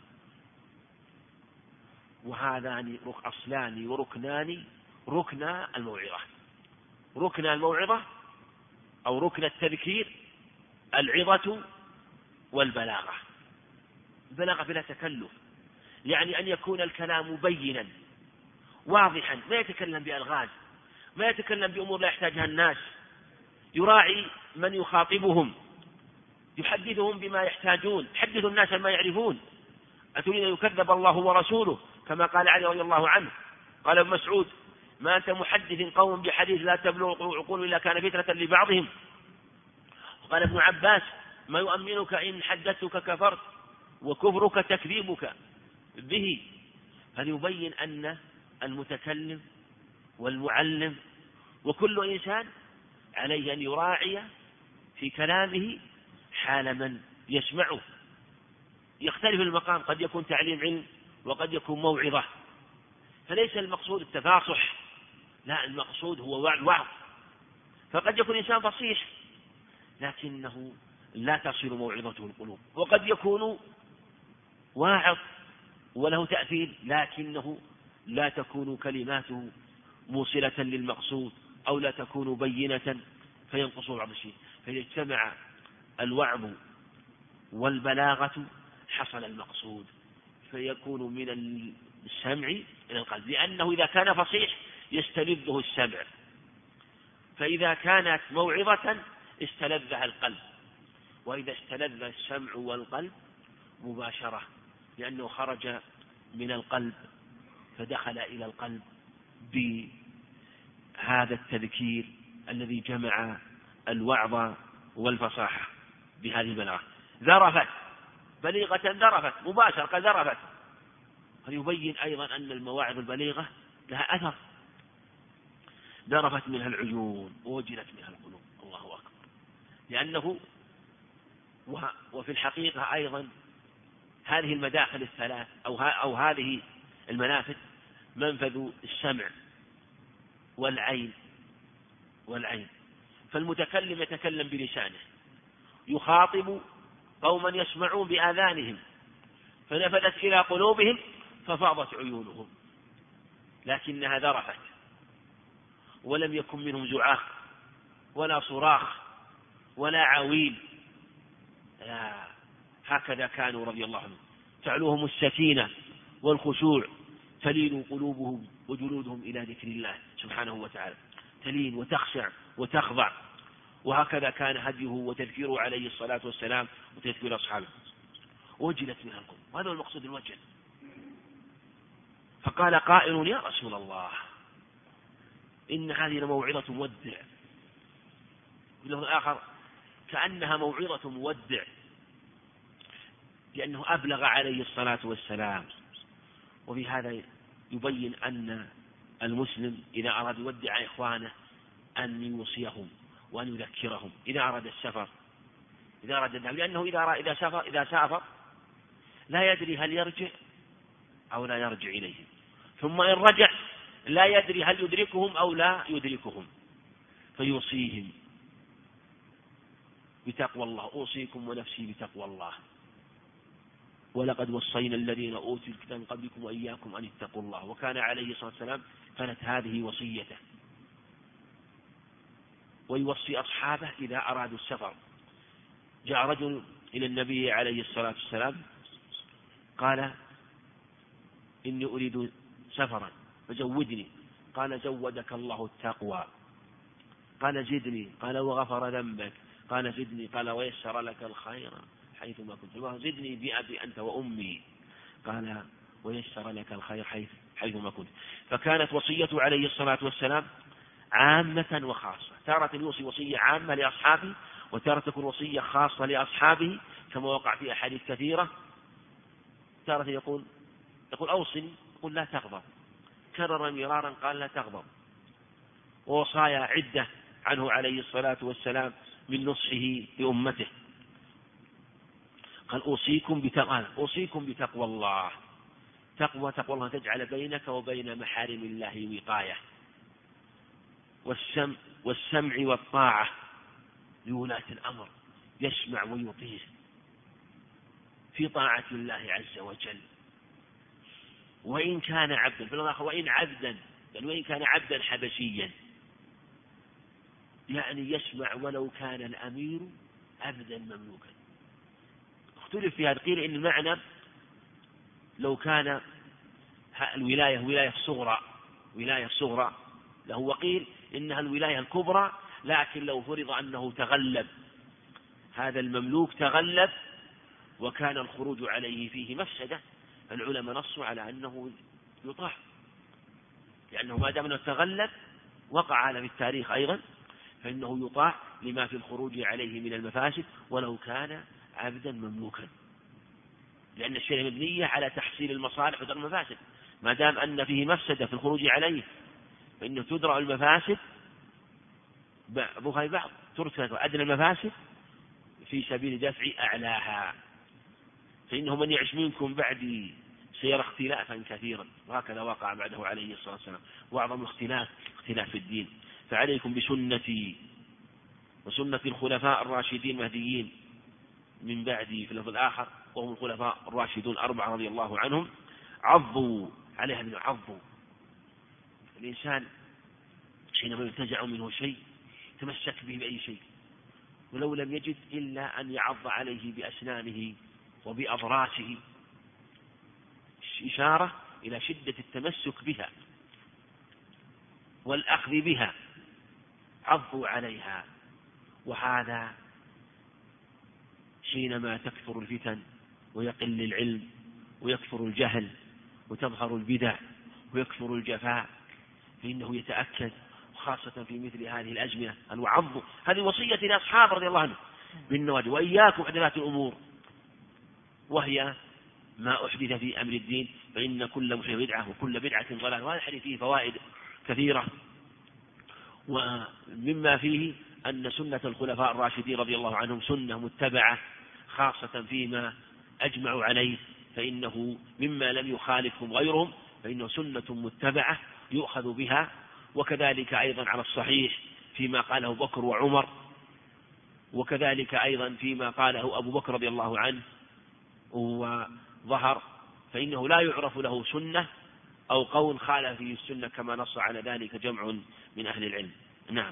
وهذان أصلان وركنان ركن الموعظة. ركن الموعظة أو ركن التذكير العظة والبلاغة. البلاغة بلا تكلف، يعني أن يكون الكلام بينا واضحا، ما يتكلم بألغاز، ما يتكلم بأمور لا يحتاجها الناس، يراعي من يخاطبهم، يحدثهم بما يحتاجون. حدثوا الناس ما يعرفون، أتريد أن يكذب الله ورسوله كما قال علي رضي الله عنه. قال ابن مسعود: ما أنت محدث قوم بحديث لا تبلغ عقول إلا كان فتنة لبعضهم. وقال ابن عباس ما يؤمنك إن حدثتك كفرت وكفرك تكذيبك به. فليبين أن المتكلم والمعلم وكل إنسان عليه أن يراعي في كلامه حال من يسمعه. يختلف المقام، قد يكون تعليم علم وقد يكون موعظة، فليس المقصود التفاصح، لا، المقصود هو الوعظ. فقد يكون إنسان فصيح لكنه لا تصل موعظته القلوب، وقد يكون واعظ وله تأثير لكنه لا تكون كلماته موصلة للمقصود أو لا تكون بينة فينقص بعض الشيء. فإذا اجتمع الوعظ والبلاغة حصل المقصود، فيكون من السمع إلى القلب، لأنه إذا كان فصيح يستلذه السمع، فإذا كانت موعظة استلذها القلب، وإذا استلذ السمع والقلب مباشرة لأنه خرج من القلب فدخل إلى القلب بهذا التذكير الذي جمع الوعظ والفصاحة بهذه البلاغة. ذرفت بليغة، ذرفت مباشرة قال ذرفت. فيبين أيضا أن المواعظ البليغة لها أثر. ذرفت منها العيون ووجلت منها القلوب. الله أكبر. لأنه وفي الحقيقة أيضا هذه المداخل الثلاث أو, أو هذه المنافذ منفذ السمع والعين والعين. فالمتكلم يتكلم بلسانه يخاطب قوما يسمعون بآذانهم فنفذت إلى قلوبهم ففاضت عيونهم، لكنها ذرفت ولم يكن منهم زعاق ولا صراخ ولا عويل، لا، هكذا كانوا رضي الله عنهم تعلوهم السكينة والخشوع، تلين قلوبهم وجلودهم إلى ذكر الله سبحانه وتعالى، تلين وتخشع وتخضع. وهكذا كان هديه وتذكيره عليه الصلاة والسلام وتذكير أصحابه. وجلت منها القلوب، وهذا هو المقصود الوجل. فقال قائل يا رسول الله إن هذه لموعظة مودع. وله الآخر كأنها موعظة مودع لأنه أبلغ عليه الصلاة والسلام. وبهذا يبين أن المسلم إذا أراد يودع إخوانه أن يوصيهم وأن يذكرهم إذا أراد السفر، إذا أراد الذهاب، لأنه إذا إذا سافر إذا سافر لا يدري هل يرجع أو لا يرجع إليهم، ثم إن رجع لا يدري هل يدركهم أو لا يدركهم، فيوصيهم بتقوى الله. أوصيكم ونفسي بتقوى الله، ولقد وصينا الذين أوتوا الكتاب من قبلكم وإياكم أن اتقوا الله. وكان عليه الصلاة والسلام كانت هذه وصيته. ويوصي أصحابه إذا أرادوا السفر. جاء رجل إلى النبي عليه الصلاة والسلام قال إني أريد سفرا فزودني، قال زودك الله التقوى. قال زدني، قال وغفر ذنبك، قال زدني، قال ويسر لك الخير حيثما كنت، زدني بأبي أنت وأمي، قال ويسر لك الخير حيث حيثما كنت. فكانت وصيته عليه الصلاة والسلام عامة وخاصة، تارة يوصي وصية عامة لأصحابه وتارة تكون وصية خاصة لأصحابه كما وقع في أحاديث كثيرة. تارة يقول يقول أوصني، يقول لا تغضب، كرر مرارا قال لا تغضب. ووصايا عدة عنه عليه الصلاة والسلام من نصحه لأمته. قال أوصيكم بتقوى أوصيكم بتقوى الله. تقوى تقوى الله تجعل بينك وبين محارم الله وقاية. والسمع والسمع والطاعة لولاة الأمر، يسمع ويطيع في طاعة الله عز وجل وإن كان عبدا، وإن عبدا بل وإن كان عبدا حبشيا، يعني يسمع ولو كان الأمير عبدا مملوكا. اختلف في هذا، قيل إن المعنى لو كان الولاية ولاية صغرى ولاية صغرى له، وقيل إنها الولاية الكبرى، لكن لو فرض أنه تغلب هذا المملوك تغلب وكان الخروج عليه فيه مفسدة، العلماء نصوا على أنه يطاع، لأنه ما دام أنه تغلب وقع هذا في التاريخ أيضا، فإنه يطاع لما في الخروج عليه من المفاسد ولو كان عبدا مملوكا، لأن الشريعة مبنية على تحصيل المصالح ودرء المفاسد. ما دام أن فيه مفسدة في الخروج عليه فإنه تدرأ المفاسد بعضها بعض، ترتكب أدنى المفاسد في سبيل دفع أعلاها. فإنه من يعش منكم بعدي سيرى اختلافا كثيرا، وهكذا وقع بعده عليه الصلاة والسلام. وأعظم الاختلاف اختلاف في الدين، فعليكم بسنتي وسنة الخلفاء الراشدين المهديين من بعدي. في اللفظ الآخر وهم الخلفاء الراشدون أربعة رضي الله عنهم، عضوا عليها من عضوا. الإنسان حينما ينتزع منه شيء تمسك به بأي شيء، ولو لم يجد إلا أن يعض عليه بأسنانه وبأضراسه، إشارة إلى شدة التمسك بها والأخذ بها، عضوا عليها. وهذا حينما تكثر الفتن ويقل العلم ويكثر الجهل وتظهر البدع ويكثر الجفاء، فإنه يتأكد خاصة في مثل هذه الأزمنة أن وعظوا. هذه وصية لأصحاب رضي الله عنهم بالنواجذ، وإياكم محدثات الأمور، وهي ما أحدث في أمر الدين فإن كل محدث بدعة وكل بدعة ضلالة. وهذا الحديث فيه فوائد كثيرة، ومما فيه أن سنة الخلفاء الراشدين رضي الله عنهم سنة متبعة، خاصة فيما أجمعوا عليه، فإنه مما لم يخالفهم غيرهم فإنه سنة متبعة يؤخذ بها. وكذلك أيضا على الصحيح فيما قاله بكر وعمر، وكذلك أيضا فيما قاله أبو بكر رضي الله عنه وظهر، فإنه لا يعرف له سنة أو قول خالف فيه السنة كما نص على ذلك جمع من أهل العلم. نعم.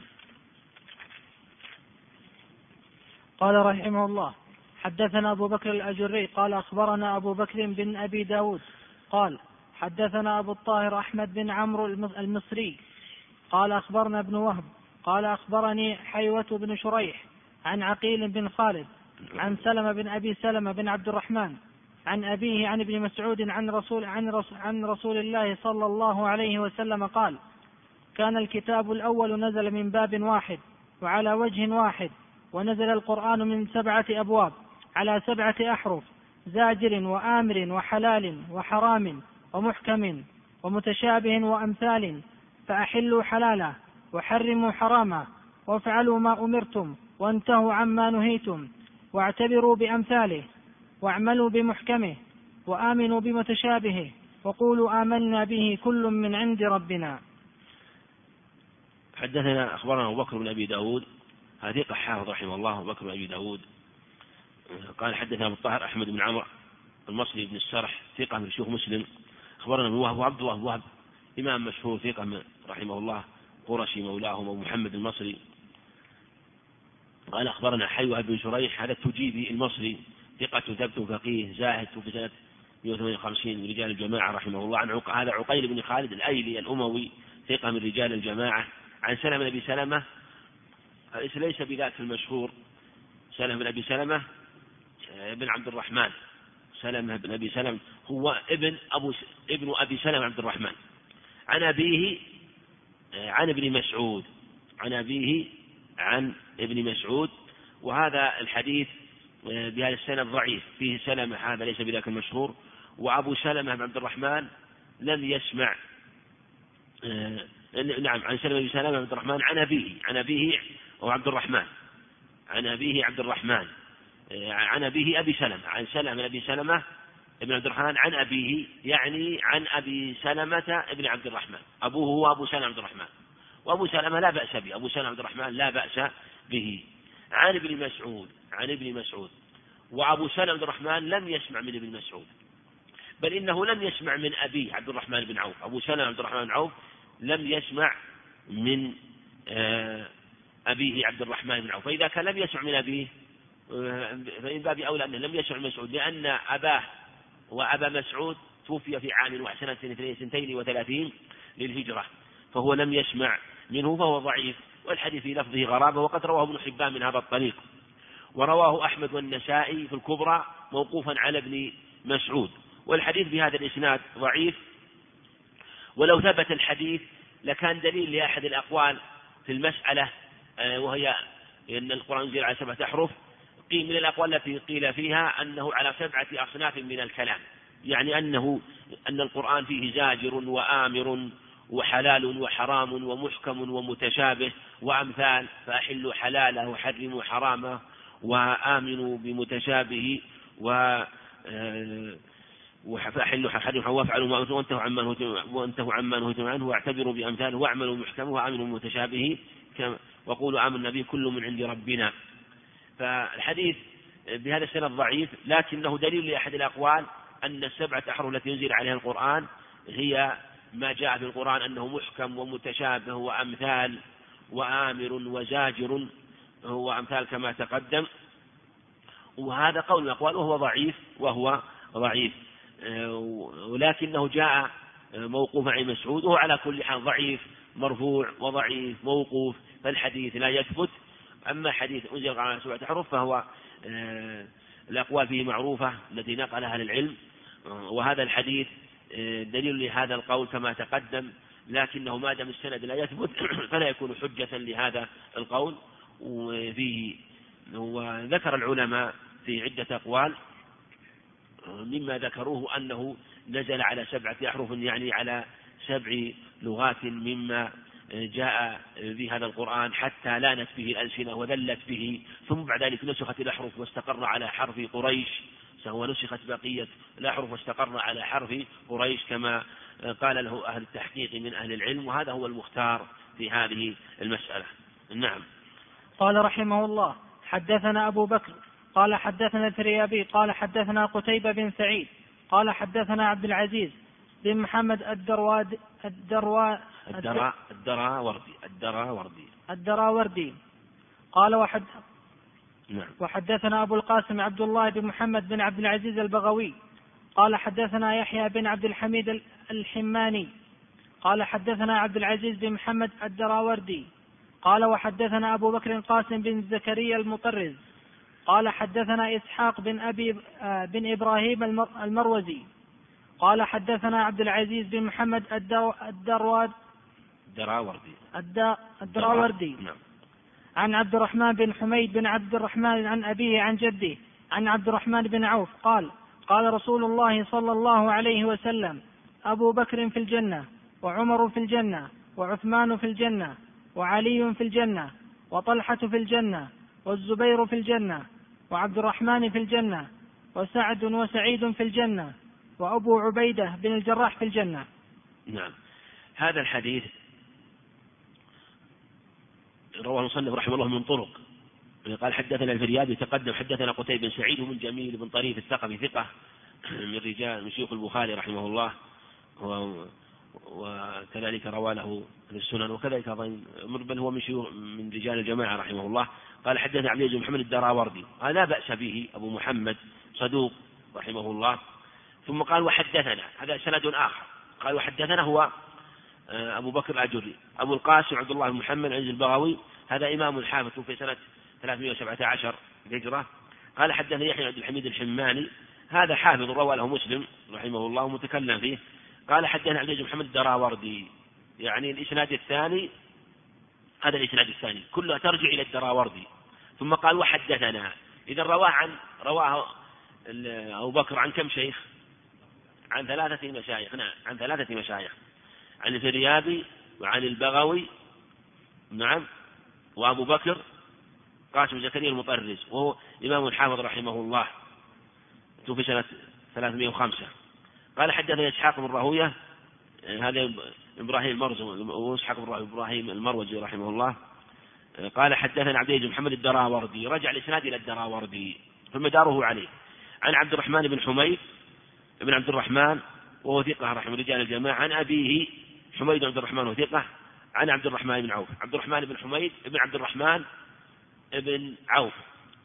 قال رحمه الله: حدثنا أبو بكر الأجري قال أخبرنا أبو بكر بن أبي داود قال حدثنا أبو الطاهر أحمد بن عمرو المصري قال أخبرنا ابن وهب قال أخبرني حيوة بن شريح عن عقيل بن خالد عن سلمة بن أبي سلمة بن عبد الرحمن عن أبيه عن ابن مسعود عن رسول, عن رسول, عن رسول الله صلى الله عليه وسلم قال: كان الكتاب الأول نزل من باب واحد وعلى وجه واحد، ونزل القرآن من سبعة أبواب على سبعة أحرف، زاجر وآمر وحلال وحرام ومحكم ومتشابه وأمثال، فأحلوا حلالا وحرموا حراما وافعلوا ما أمرتم وانتهوا عما نهيتم، واعتبروا بأمثاله واعملوا بمحكمه وآمنوا بمتشابهه وقولوا آمنا به كل من عند ربنا. حدثنا أخبرنا أبو بكر بن أبي داود، هذه حافظ رحمه الله أبو بكر بن أبي داود قال حدثنا أبو الطاهر أحمد بن عمرو المصري بن السرح ثقة من شيوخ مسلم. أخبرنا ابن وهب وعبد الله وهب إمام مشهور ثقة رحمه الله قرشي مولاهم أبو محمد المصري. قال أخبرنا حيوة بن شريح هذا التجيبي المصري ثقة ثبت فقيه زاهد في سنة مئة وثمانية وخمسين من رجال الجماعة رحمه الله. عن هذا عقيل بن خالد الأيلي الأموي ثقة من رجال الجماعة. عن سلمة بن أبي سلمة ليس بذاك المشهور، سلمة بن أبي سلمة ابن عبد الرحمن، سلمة بن أبي سلمة هو ابن أبو ابن أبي سلمة عبد الرحمن، عن أبيه عن ابن مسعود، عن أبيه عن ابن مسعود. وهذا الحديث بهذا السند ضعيف، فيه سلمة هذا ليس بذاك المشهور، وأبو سلمة بن عبد الرحمن لم يسمع. نعم، عن سلمة بن سلمة عبد الرحمن عن أبيه عن أبيه وعبد الرحمن عن أبيه عبد الرحمن عن أبيه أبي سلمة، عن سلمة بن أبي سلمة ابن عبد الرحمن عن أبيه، يعني عن أبي سلمة ابن عبد الرحمن، أبوه هو أبو سلمة عبد الرحمن، وأبو سلمة لا بأس به، أبو سلمة عبد الرحمن لا بأس به. عن ابن مسعود عن ابن مسعود وأبو سلمة عبد الرحمن لم يسمع من ابن مسعود، بل إنه لم يسمع من أبيه عبد الرحمن بن عوف. أبو سلمة عبد الرحمن بن عوف لم يسمع من أبيه عبد الرحمن بن عوف، فإذا كان لم يسمع من أبيه فإن باب أولى أنه لم يسمع من مسعود، لأن أباه وأبا مسعود توفي في عام واحد سنة اثنتين وثلاثين للهجرة، فهو لم يسمع منه، فهو ضعيف. والحديث في لفظه غرابة، وقد رواه ابن حبان من هذا الطريق، ورواه أحمد والنسائي في الكبرى موقوفا على ابن مسعود، والحديث بهذا الإسناد ضعيف. ولو ثبت الحديث لكان دليل لأحد الأقوال في المسألة، وهي أن القرآن ينزل على سبعة أحرف. قيل من الأقوال التي قيل فيها أنه على سبعة أصناف من الكلام، يعني أنه أن القرآن فيه زاجر وآمر وحلال وحرام ومحكم ومتشابه وأمثال، فأحلوا حلاله وحرموا حرامه وآمنوا بمتشابه و فأحلوا حرموا وافعلوا ما وانتهوا عما وانتهوا عما نهيتم عنه واعتبروا بأمثاله واعملوا محكمه وآمنوا بمتشابه وقولوا آمنا به كل من عند ربنا. فالحديث بهذا السند ضعيف، لكنه دليل لأحد الأقوال أن السبعة أحرف التي ينزل عليها القرآن هي ما جاء في القرآن أنه محكم ومتشابه وأمثال وآمر وزاجر وأمثال كما تقدم. وهذا قول الأقوال وهو ضعيف وهو ضعيف ولكنه جاء موقوفا عن مسعود، وهو على كل حال ضعيف مرفوع وضعيف موقوف، فالحديث لا يثبت. أما حديث أنزل على سبعة أحرف فهو الأقوال فيه معروفة التي نقلها للعلم، وهذا الحديث دليل لهذا القول كما تقدم، لكنه ما دام السند لا يثبت فلا يكون حجة لهذا القول. وفيه وذكر العلماء في عدة أقوال، مما ذكروه أنه نزل على سبعة أحرف، يعني على سبع لغات مما جاء بهذا القرآن حتى لانت به الألسنة وذلت به، ثم بعد ذلك نسخت الأحرف واستقر على حرف قريش، سواء نسخت بقية الأحرف واستقر على حرف قريش كما قال له أهل التحقيق من أهل العلم، وهذا هو المختار في هذه المسألة. نعم. قال رحمه الله: حدثنا أبو بكر قال حدثنا الفريابي قال حدثنا قتيبة بن سعيد قال حدثنا عبد العزيز بن محمد الدرواد الدروا الدرا الدراوردي الدراوردي الدراوردي قال وحد نعم. وحدثنا أبو القاسم عبد الله بن محمد بن عبد العزيز البغوي قال حدثنا يحيى بن عبد الحميد الحماني قال حدثنا عبد العزيز بن محمد الدراوردي قال وحدثنا أبو بكر القاسم بن زكريا المطرز قال حدثنا إسحاق بن أبي بن إبراهيم المروزي قال حدثنا عبد العزيز بن محمد الدرواد الدراوردي الدراوردي نعم. عن عبد الرحمن بن حميد بن عبد الرحمن عن أبيه عن جده عن عبد الرحمن بن عوف قال قال رسول الله صلى الله عليه وسلم: أبو بكر في الجنة، وعمر في الجنة، وعثمان في الجنة، وعلي في الجنة، وطلحة في الجنة، والزبير في الجنة، وعبد الرحمن في الجنة، وسعد وسعيد في الجنة، وأبو عبيدة بن الجراح في الجنة. نعم. هذا الحديث رواه المصنف رحمه الله من طرق، قال حدثنا الفريابي تقدم حدثنا قتيبة بن سعيد بن جميل بن طريف الثقفي ثقة من رجال من شيوخ البخاري رحمه الله، وكذلك روى له في السنن، وكذلك بل هو من شيوخ من رجال الجماعة رحمه الله. قال حدثنا عبد العزيز بن محمد الدراوردي هذا لا بأس به، أبو محمد صدوق رحمه الله. ثم قال وحدثنا، هذا سند آخر، قال وحدثنا هو أبو بكر الأجري. أبو القاسم عبد الله بن محمد عز البغوي هذا إمام الحافظ في سنة ثلاثمائة وسبعة عشر هجرة. قال حدثنا يحيى عبد الحميد الحماني هذا حافظ روى له مسلم رحمه الله ومتكلم فيه. قال حدثنا عبد العزيز بن محمد الدراوردي، يعني الإسناد الثاني، هذا الإسناد الثاني كلها ترجع إلى الدراوردي. ثم قال وحدثنا، إذا رواه عن رواه أبو بكر عن كم شيخ؟ عن ثلاثة مشايخ. نعم، عن ثلاثة مشايخ، عن الفريابي وعن البغوي نعم وأبو بكر قاسم زكريا المطرز، وهو إمام الحافظ رحمه الله توفي سنة ثلاثمائة وخمسة. قال حدثنا إسحاق بن راهوية هذا إبراهيم المروزي وإسحاق بن إبراهيم المروزي رحمه الله. قال حدثنا عبد العزيز بن محمد الدراوردي، رجع الإسناد إلى الدراوردي فمداره عليه، عن عبد الرحمن بن حميد بن عبد الرحمن وهو ثقة رحمه رجال الجماعة، عن أبيه حميد بن عبد الرحمن وثقة، عن عبد الرحمن بن عوف. عبد الرحمن بن حميد بن عبد الرحمن بن عوف،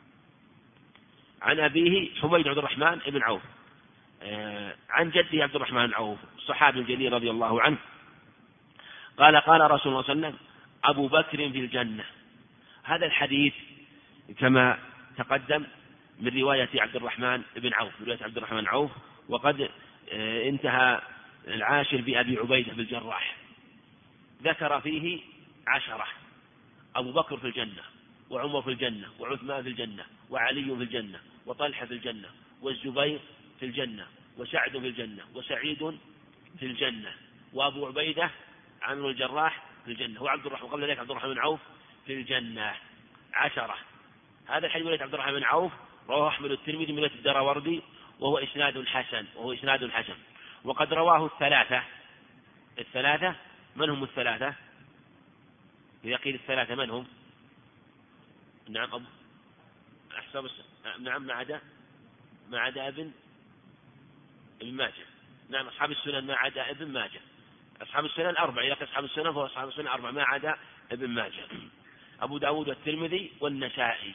عن أبيه حميد بن عبد الرحمن بن عوف، عن جده عبد الرحمن بن عوف الصحابي الجليل رضي الله عنه. قال قال رسول الله صلى الله عليه وسلم: أبو بكر في الجنة. هذا الحديث كما تقدم من رواية عبد الرحمن بن عوف، من رواية عبد الرحمن بن عوف، وقد انتهى العاشر بأبي عبيدة بالجراح، ذكر فيه عشرة: أبو بكر في الجنة، وعمر في الجنة، وعثمان في الجنة، وعلي في الجنة، وطلحة في الجنة، والزبير في الجنة، وسعد في الجنة، وسعيد في الجنة، وأبو عبيدة عامر الجراح في الجنة، وعبد الرحمن قبل ذلك عبد الرحمن بن عوف في الجنة. عشرة. هذا الحديث من رواية عبد الرحمن بن عوف رواه أحمد الترمذي من رواية الدراوردي وهو إسناد حسن وهو إسناد حسن وقد رواه الثلاثة. الثلاثة من هم الثلاثة؟ إذا قيل الثلاثة من هم؟ نعم أبو أحسب نعم ما عدا ما عدا ابن ابن ماجه. نعم أصحاب السنن ما عدا ابن ماجه. أصحاب السنن أربعة، إذا أصحاب السنن فهو أصحاب السنن أربعة ما عدا ابن ماجه: أبو داود والترمذي والنسائي.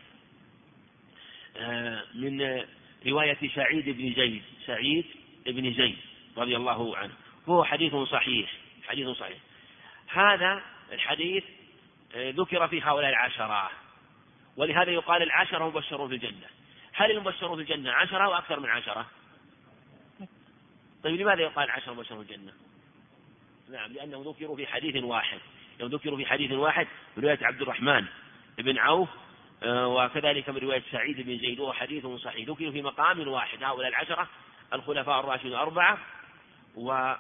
من رواية سعيد بن زيد سعيد بن زيد رضي الله عنه، وهو حديث صحيح حديث صحيح. هذا الحديث ذكر في هؤلاء العشرة، ولهذا يقال العشرة مبشرون في الجنة. هل المبشرون في الجنة عشرة وأكثر من عشرة؟ طيب لماذا يقال عشرة مبشرون في الجنة؟ نعم لأنهم ذكروا في حديث واحد، لو ذكروا في حديث واحد من رواية عبد الرحمن بن عوف وكذلك من رواية سعيد بن زيد وهو حديث صحيح، ذكروا في مقام واحد هؤلاء العشرة الخلفاء الراشدون الأربعة والستة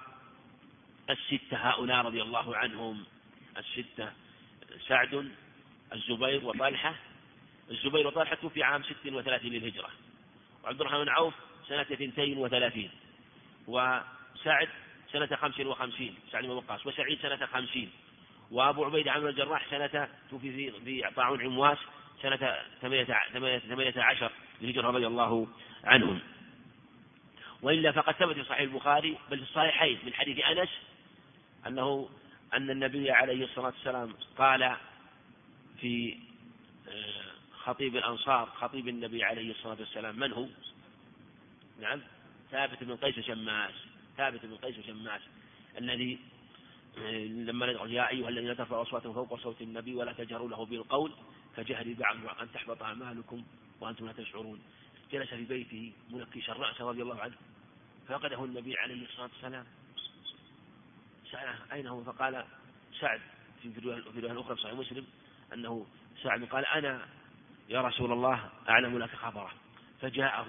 هؤلاء رضي الله عنهم. الستة: سعد، الزبير وطلحة. الزبير وطلحة توفي عام ست وثلاثين للهجرة، وعبد الرحمن بن عوف سنة اثنتين وثلاثين، وسعد سنة خمس وخمسين سعد بن وقاص، وسعيد سنة خمسين، وأبو عبيدة عامر الجراح سنة توفي في في طاعون عمواس سنة ثمانية عشر للهجرة رضي الله عنهم. وإلا فقد ثبت في صحيح البخاري بل في الصحيحين من حديث أنس أنه أن النبي عليه الصلاة والسلام قال في خطيب الأنصار خطيب النبي عليه الصلاة والسلام: من هو؟ نعم ثابت بن قيس شماس ثابت بن قيس شماس الذي لما ندعو: يا أيها الذين ترفعوا أصواتكم فوق صوت النبي ولا تجهروا له بالقول كجهر بعضكم أن تحبط أعمالكم وأنتم لا تشعرون. جلس في بيته منكشا رأسه رضي الله عنه، فقده النبي عليه الصلاة والسلام سأله أين هو؟ فقال سعد في رواية أخرى في صحيح مسلم أنه سعد قال: أنا يا رسول الله أعلم لك خبره. فجاءه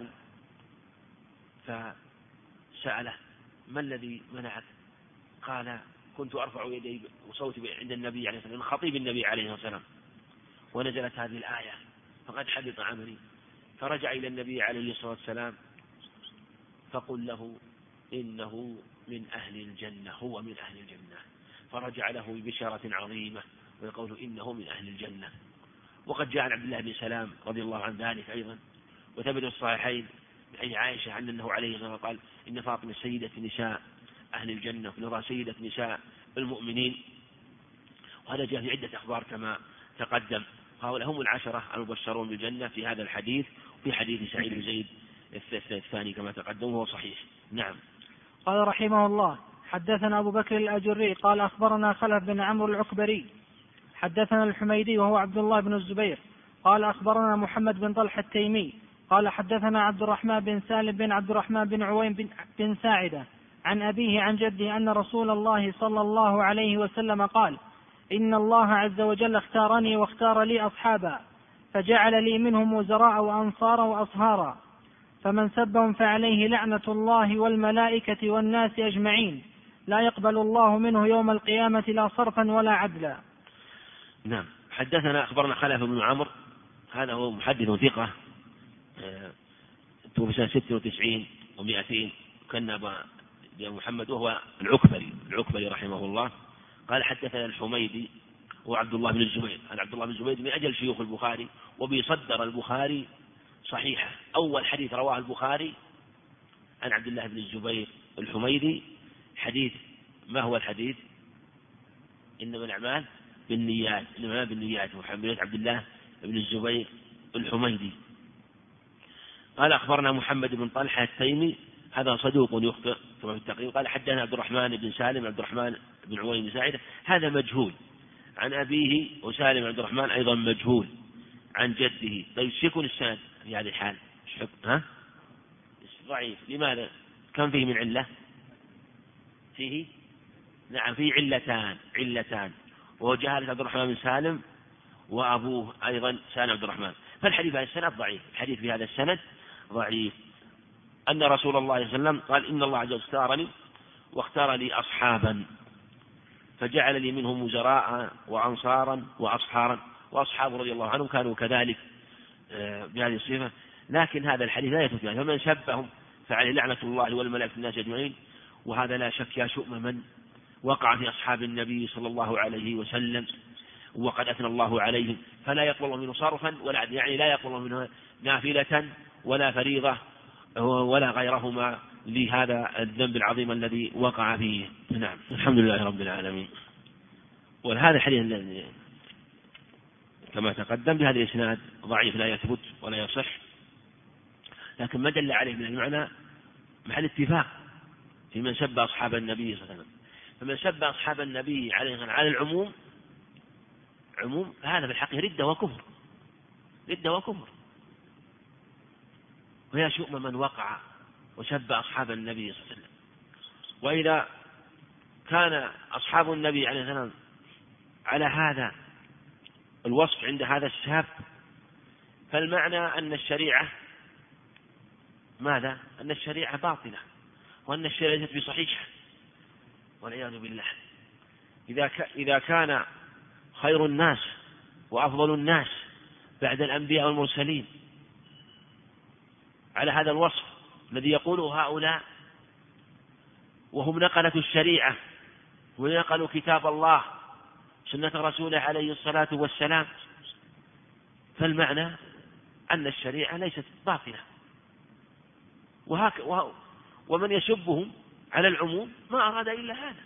فسأله: ما الذي منعك؟ قال: كنت أرفع يدي وصوتي عند النبي عليه الصلاة والسلام خطيب النبي عليه الصلاة والسلام ونزلت هذه الآية فقد حبط عملي. فرجع إلى النبي عليه الصلاة والسلام فقل له إنه من أهل الجنة هو من أهل الجنة. فرجع له ببشارة عظيمة ويقول إنه من أهل الجنة. وقد جاء عن عبد الله بن سلام رضي الله عن ذلك أيضا، وثبت الصحيحين من حديث عائشة عن أنه عليه الصلاة والسلام قال: إن فاطمة سيدة نساء أهل الجنة ونرى سيدة نساء المؤمنين. وهذا جاء في عدة أخبار كما تقدم. هؤلاء هم العشرة المبشرون بالجنة في هذا الحديث، في حديث سعيد بن زيد الثاني كما تقدم وهو صحيح. نعم. قال رحمه الله: حدثنا أبو بكر الأجري قال أخبرنا خلف بن عمرو العكبري حدثنا الحميدي وهو عبد الله بن الزبير قال أخبرنا محمد بن طلحة التيمي قال حدثنا عبد الرحمن بن سالم بن عبد الرحمن بن عويم بن, بن ساعدة عن أبيه عن جده أن رسول الله صلى الله عليه وسلم قال: إن الله عز وجل اختارني واختار لي أصحابا فجعل لي منهم وزراء وأنصارا وأصهارا، فمن سبهم فعليه لعنة الله والملائكة والناس أجمعين، لا يقبل الله منه يوم القيامة لا صرفا ولا عدلا. نعم. حدثنا أخبرنا خلف بن عمرو، هذا هو محدث ثقة توفي سنة ست وتسعين ومائتين كان أبا محمد وهو العكبري العكبري رحمه الله. قال حدثنا الحميدي وعبد الله بن الزبير. أنا عبد الله بن الزبير من أجل شيوخ البخاري وبيصدر البخاري صحيحة. أول حديث رواه البخاري عن عبد الله بن الزبير الحميدي حديث ما هو الحديث؟ إنما الأعمال بالنيات إنما بالنيات محمد عبد الله بن الزبير الحميدي. قال أخبرنا محمد بن طلحة التيمي هذا صدوق يخطئ كما في التقريب. قال حدثنا عبد الرحمن بن سالم عبد الرحمن بن عويم بن ساعدة هذا مجهول عن أبيه، وسالم عبد الرحمن أيضا مجهول عن جده. طيب يكون السند في هذه الحال ايش؟ ها ضعيف. لماذا؟ كم فيه من علة؟ فيه نعم فيه علتان علتان وهو جهالة عبد الرحمن بن سالم وأبوه أيضا سالم عبد الرحمن. فالحديث بهذا السند ضعيف، الحديث في هذا السند ضعيف. أن رسول الله صلى الله عليه وسلم قال إن الله عز وجل اختارني واختار لي أصحابا فجعل لي منهم وزراء وأنصارا وأصحارا، وأصحاب رضي الله عنهم كانوا كذلك بهذه الصفة. لكن هذا الحديث لا يثبت، فمن سبهم فعليه لعنة الله والملائكة الناس أجمعين. وهذا لا شك يا شؤم من وقع في أصحاب النبي صلى الله عليه وسلم وقد أثنى الله عليهم، فلا يقبل الله منه صرفا ولا عدلا، يعني لا يقبل الله منه نافلة ولا فريضة ولا غيرهما لهذا الذنب العظيم الذي وقع فيه. نعم، الحمد لله رب العالمين. وهذا الحديث كما تقدم بهذا الإسناد ضعيف لا يثبت ولا يصح، لكن ما دل عليه من المعنى محل اتفاق في من سب أصحاب النبي صلى الله عليه وسلم. فمن سب أصحاب النبي عليه على العموم عموم هذا في الحقيقة ردة وكفر، ردة وكفر. ويا شؤم من وقع وسب أصحاب النبي صلى الله عليه وسلم. وإذا كان أصحاب النبي عليه السلام على هذا الوصف عند هذا الساب، فالمعنى أن الشريعة ماذا؟ أن الشريعة باطلة وأن الشريعة ليست بصحيحة والعياذ بالله. إذا إذا كان خير الناس وأفضل الناس بعد الأنبياء والمرسلين على هذا الوصف الذي يقوله هؤلاء، وهم نقلة الشريعة ونقلوا كتاب الله سنة رسوله عليه الصلاة والسلام، فالمعنى أن الشريعة ليست باطلة. وهك ومن يسبهم على العموم ما أراد إلا هذا.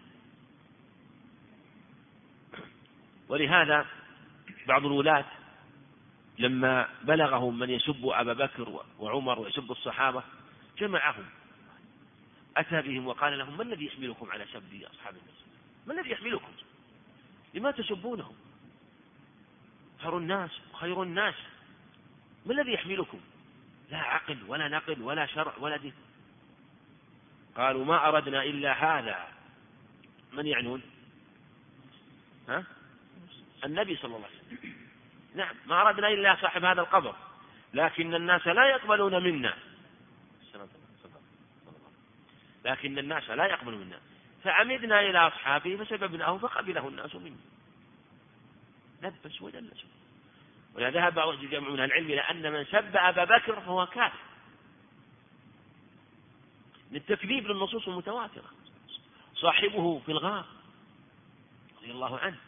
ولهذا بعض الولاة لما بلغهم من يسب أبا بكر وعمر ويسب الصحابة جمعهم، أتى بهم وقال لهم: ما الذي يحملكم على سب أصحاب النبي؟ ما الذي يحملكم؟ لما تسبونهم؟ خير الناس خير الناس، ما الذي يحملكم؟ لا عقل ولا نقل ولا شرع ولا دين. قالوا: ما أردنا إلا هذا. من يعنون؟ ها؟ النبي صلى الله عليه وسلم. نعم، ما أردنا إلا صاحب هذا القبر، لكن الناس لا يقبلون منا، لكن الناس لا يقبلون منا، فعمدنا إلى أصحابه فسببناه فقبله الناس منا. لبس ودلس. ولذا ذهب بعض الجمع من العلم إلى أن من سب أبا بكر فهو كافر للتكذيب للنصوص المتواترة. صاحبه في الغار رضي الله عنه.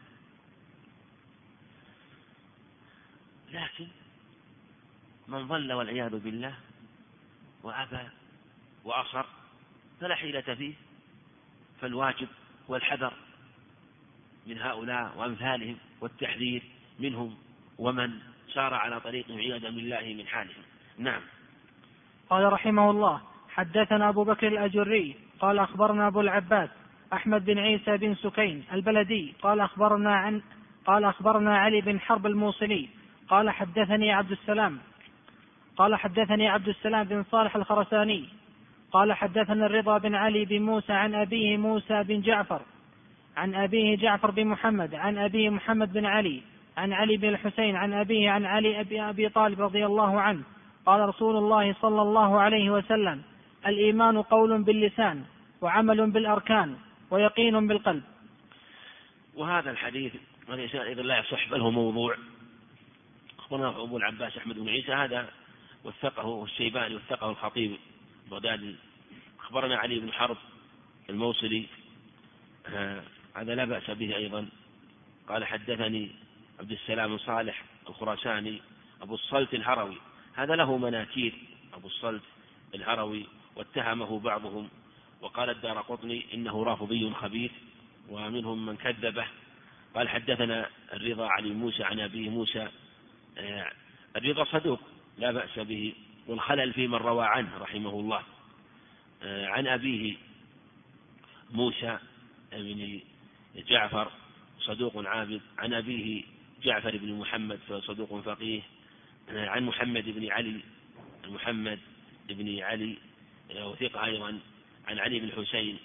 لكن من ضل والعياذ بالله وأبى وأصر فلا حيلة فيه، فالواجب والحذر من هؤلاء وأمثالهم والتحذير منهم ومن سار على طريقهم عياذا بالله من حالهم. نعم. قال رحمه الله: حدثنا أبو بكر الأجري قال أخبرنا أبو العباس أحمد بن عيسى بن سكين البلدي قال أخبرنا عن قال أخبرنا علي بن حرب الموصلي قال حدثني عبد السلام قال حدثني عبد السلام بن صالح الخرساني قال حدثنا الرضا بن علي بن موسى عن أبيه موسى بن جعفر عن أبيه جعفر بن محمد عن أبيه محمد بن علي عن علي بن الحسين عن أبيه عن علي أبي, أبي طالب رضي الله عنه قال رسول الله صلى الله عليه وسلم: الإيمان قول باللسان وعمل بالأركان ويقين بالقلب. وهذا الحديث أيضا لا يصح بل هو موضوع. أخبرنا أبو العباس أحمد بن عيسى هذا وثقه الشيباني وثقه الخطيب البغدادي. أخبرنا علي بن حرب الموصلي هذا لا بأس به أيضا. قال حدثني عبد السلام صالح الخراساني أبو الصلت الهروي، هذا له مناكير أبو الصلت الهروي واتهمه بعضهم، وقال الدارقطني إنه رافضي خبيث ومنهم من كذبه. قال حدثنا الرضا علي موسى عن أبيه موسى، الرضا صدوق لا بأس به، والخلل في من روى عنه رحمه الله. عن أبيه موسى بن جعفر صدوق عابد، عن أبيه جعفر بن محمد صدوق فقيه، عن محمد بن علي محمد بن علي وثقة أيضا، عن علي بن حسين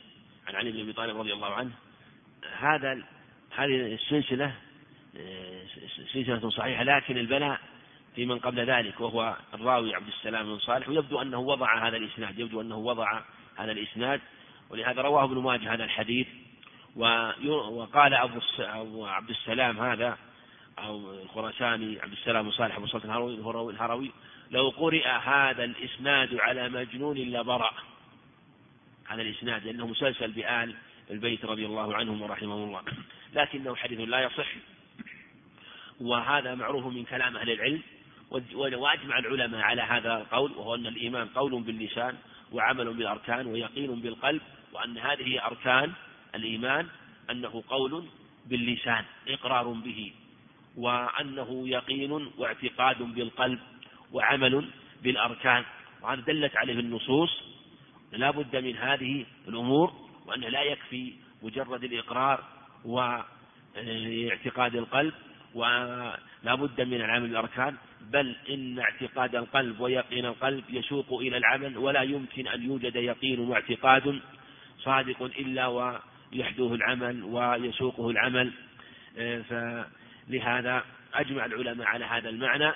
عن علي بن أبي طالب رضي الله عنه. هذا هذه السلسلة سلسلة صحيحة، لكن البلاء في من قبل ذلك وهو الراوي عبد السلام بن صالح، ويبدو أنه وضع هذا الإسناد يبدو أنه وضع هذا الإسناد ولهذا رواه ابن ماجه هذا الحديث. وقال أبو عبد السلام هذا أو الخراساني عبد السلام بن صالح أبو صالح الهروي لو قرئ هذا الإسناد على مجنون لبرأ. هذا الإسناد لأنه مسلسل بآل البيت رضي الله عنهم ورحمهم الله، لكنه حديث لا يصح، وهذا معروف من كلام أهل العلم. وأجمع العلماء على هذا القول، وهو أن الإيمان قول باللسان وعمل بالأركان ويقين بالقلب، وأن هذه أركان الإيمان أنه قول باللسان إقرار به، وأنه يقين واعتقاد بالقلب وعمل بالأركان. وهذا دلت عليه النصوص لا بد من هذه الأمور، وأن لا يكفي مجرد الإقرار واعتقاد القلب ولا بد من العمل بالأركان، بل إن اعتقاد القلب ويقين القلب يسوق إلى العمل، ولا يمكن أن يوجد يقين واعتقاد صادق إلا ويحدوه العمل ويسوقه العمل. فلهذا أجمع العلماء على هذا المعنى،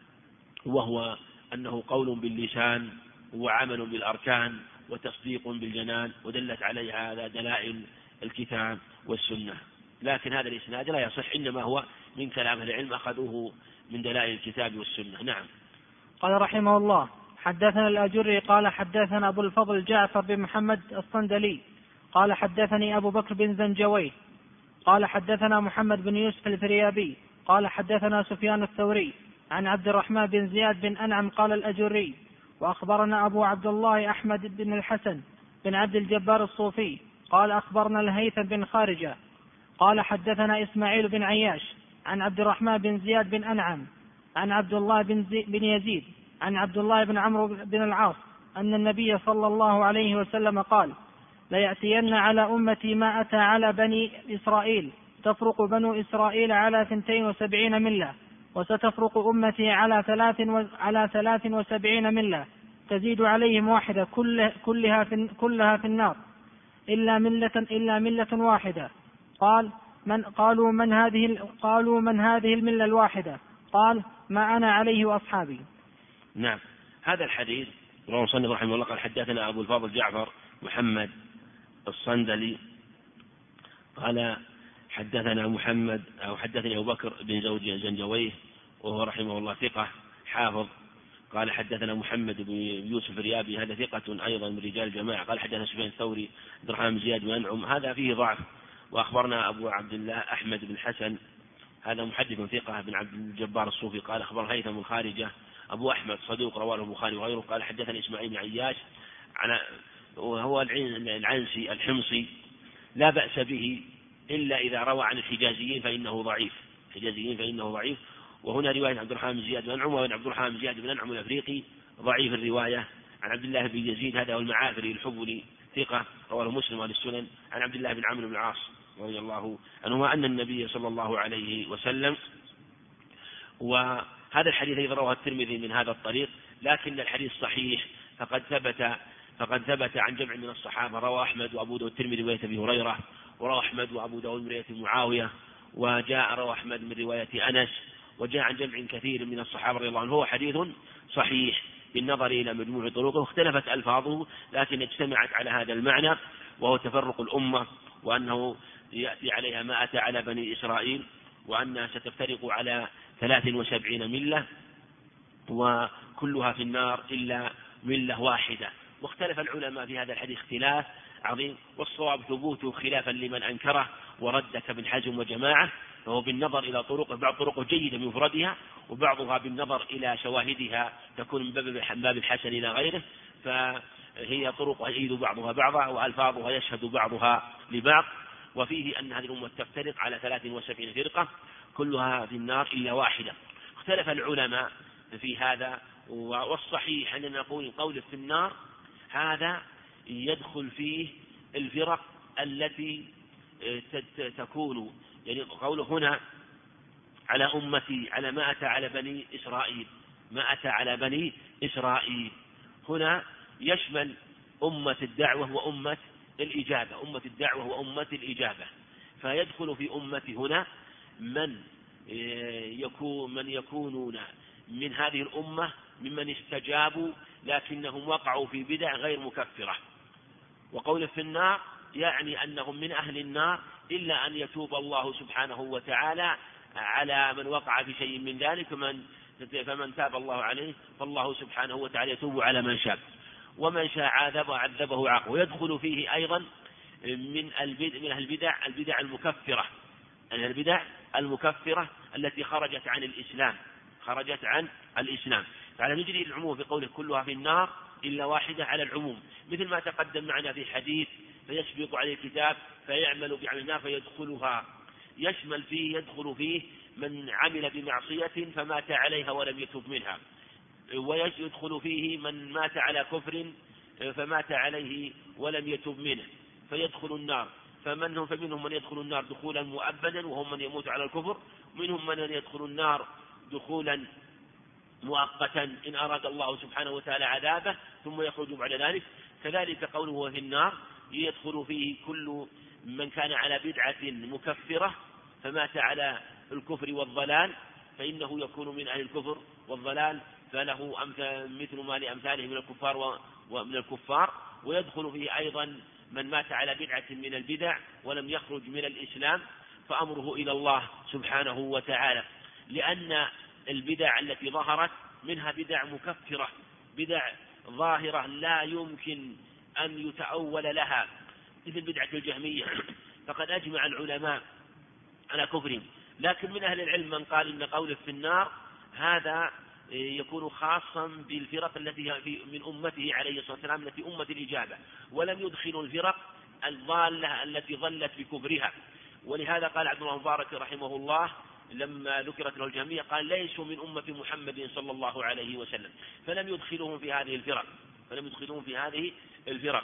وهو أنه قول باللسان وعمل بالأركان وتصديق بالجنان، ودلت عليه هذا دلائل الكتاب والسنة. لكن هذا الإسناد لا يصح، إنما هو من كلام العلم أخذوه من دلائل الكتاب والسنة. نعم. قال رحمه الله: حدثنا الأجري قال حدثنا أبو الفضل جعفر بن محمد الصندلي قال حدثني أبو بكر بن زنجوي قال حدثنا محمد بن يوسف الفريابي قال حدثنا سفيان الثوري عن عبد الرحمن بن زياد بن أنعم قال الأجري: وأخبرنا أبو عبد الله أحمد بن الحسن بن عبد الجبار الصوفي قال أخبرنا الهيثم بن خارجة قال حدثنا إسماعيل بن عياش عن عبد الرحمن بن زياد بن أنعم عن عبد الله بن, بن يزيد عن عبد الله بن عمرو بن العاص أن النبي صلى الله عليه وسلم قال: ليأتين على أمتي ما أتى على بني إسرائيل، تفرق بنو إسرائيل على ثنتين وسبعين ملة، وستفرق أمتي على ثلاث و... على ثلاث وسبعين ملة، تزيد عليهم واحدة كل... كلها في كلها في النار إلا ملة إلا ملة واحدة. قال: من قالوا من هذه قالوا من هذه الملة الواحدة؟ قال: ما أنا عليه وأصحابي. نعم. هذا الحديث رواه مسلم رحمه الله قال حدثنا أبو الفضل جعفر محمد الصندلي قال حدثنا محمد أو حدثني أبو بكر بن زوج زنجويه وهو رحمه الله ثقة حافظ قال حدثنا محمد بن يوسف الريابي هذا ثقة أيضا من رجال الجماعة قال حدثنا سفيان الثوري عبد الرحمن بن زياد بن أنعم هذا فيه ضعف. وأخبرنا أبو عبد الله أحمد بن الحسن هذا محدث ثقة بن عبد الجبار الصوفي قال أخبر هيثم بن خارجة أبو أحمد صدوق رواه البخاري وغيره قال حدثنا إسماعيل بن عياش على وهو العنسي الحمصي لا بأس به إلا إذا روى عن الحجازيين فإنه ضعيف الحجازيين فإنه ضعيف. وهنا رواية عبد الرحمن بن زياد بن أنعم وعن عبد الرحمن بن زياد بن أنعم الأفريقي ضعيف الرواية. عن عبد الله بن يزيد هذا هو المعافري الحبلي ثقة رواه مسلم وأهل السنن عن عبد الله بن عمرو بن العاص رضي الله عنهما أن النبي صلى الله عليه وسلم. وهذا الحديث أيضا رواه الترمذي من هذا الطريق لكن الحديث صحيح فقد ثبت فقد ثبت عن جمع من الصحابة رواه أحمد وأبو داود الترمذي رواية أبي هريرة ورواه أحمد وأبو داود رواية معاوية وجاء رواه أحمد من رواية أنس وجاء عن جمع كثير من الصحابة رضي الله عنهم. هو حديث صحيح بالنظر إلى مجموع طرقه واختلفت ألفاظه لكن اجتمعت على هذا المعنى وهو تفرق الأمة وأنه يأتي عليها ما أتى على بني إسرائيل وأنها ستفترق على ثلاث وسبعين ملة وكلها في النار إلا ملة واحدة. واختلف العلماء في هذا الحديث اختلاف عظيم والصواب ثبوته خلافا لمن أنكره ورد كابن حزم وجماعة فهو بالنظر إلى طرق بعض طرقه جيدة بمفردها وبعضها بالنظر إلى شواهدها تكون من باب الحسن إلى غيره فهي طرق يؤيد بعضها بعضا وألفاظها يشهد بعضها لبعض. وفيه أن هذه الأمة تفترق على ثلاث وسبعين فرقة كلها في النار إلا واحدة. اختلف العلماء في هذا والصحيح أن نقول قول في النار هذا يدخل فيه الفرق التي تكون يعني قوله هنا على أمتي على ما أتى على بني إسرائيل ما أتى على بني إسرائيل هنا يشمل أمة الدعوة وأمة الإجابة، أمة الدعوة وأمة الإجابة. فيدخل في أمة هنا من يكون من يكونون من هذه الأمة ممن استجابوا لكنهم وقعوا في بدع غير مكفرة. وقول في النار يعني أنهم من أهل النار إلا أن يتوب الله سبحانه وتعالى على من وقع في شيء من ذلك، فمن, فمن تاب الله عليه فالله سبحانه وتعالى يتوب على من شاء، ومن شاء عذبه عذبه عقبه. ويدخل فيه أيضا من البدع من البدع البدع المكفرة، البدع المكفرة التي خرجت عن الإسلام خرجت عن الإسلام. فعلى نجري العموم في قوله كلها في النار إلا واحدة على العموم، مثل ما تقدم معنا في حديث فيسبق عليه الكتاب فيعمل بعمل النار فيدخلها، يشمل فيه يدخل فيه من عمل بمعصية فمات عليها ولم يتب منها، ويدخل فيه من مات على كفر فمات عليه ولم يتب منه فيدخل النار. فمنهم فمنهم من يدخل النار دخولا مؤبدا وهم من يموت على الكفر، منهم من يدخل النار دخولا مؤقتا إن أراد الله سبحانه وتعالى عذابه ثم يخرج بعد ذلك. كذلك قوله في النار يدخل فيه كل من كان على بدعة مكفرة فمات على الكفر والضلال فإنه يكون من أهل الكفر والضلال، فله مثل ما لأمثاله من الكفار ومن الكفار. ويدخل فيه أيضا من مات على بدعة من البدع ولم يخرج من الإسلام فأمره إلى الله سبحانه وتعالى، لأن البدع التي ظهرت منها بدع مكفرة، بدع ظاهرة لا يمكن أن يتأول لها، مثل بدعة الجهمية فقد أجمع العلماء على كفرهم. لكن من أهل العلم من قال إن قوله في النار هذا يكون خاصا بالفرق التي من أمته عليه الصلاة والسلام التي أمة الإجابة، ولم يدخل الفرق الضالة التي ظلت بكفرها. ولهذا قال عبد الله المبارك رحمه الله لما ذكرت له الجهمية قال ليسوا من أمة محمد صلى الله عليه وسلم، فلم يدخلهم في هذه الفرق فلم يدخلهم في هذه الفرق.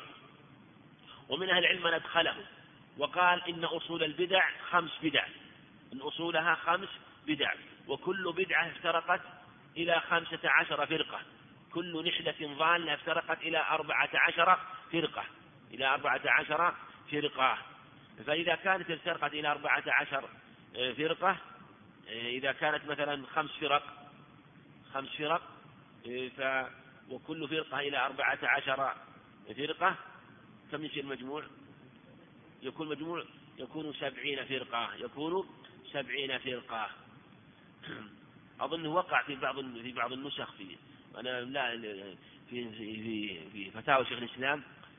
ومن أهل العلم من أدخله وقال إن أصول البدع خمس بدع، إن أصولها خمس بدع، وكل بدعة افترقت إلى خمسة عشر فرقة، كل نحلة ضالة افترقت إلى أربعة عشر فرقة إلى أربعة عشر فرقة. فإذا كانت افترقت إلى أربعة عشر فرقة، إذا كانت مثلا خمس فرق خمس فرق ف وكل فرقة إلى أربعة عشر فرقة، كم يصير المجموع؟ يكون مجموع يكون سبعين فرقة يكون سبعين فرقة. أظن وقع في بعض في بعض النسخ في أنا لا في في في فتاوى شيخ الإسلام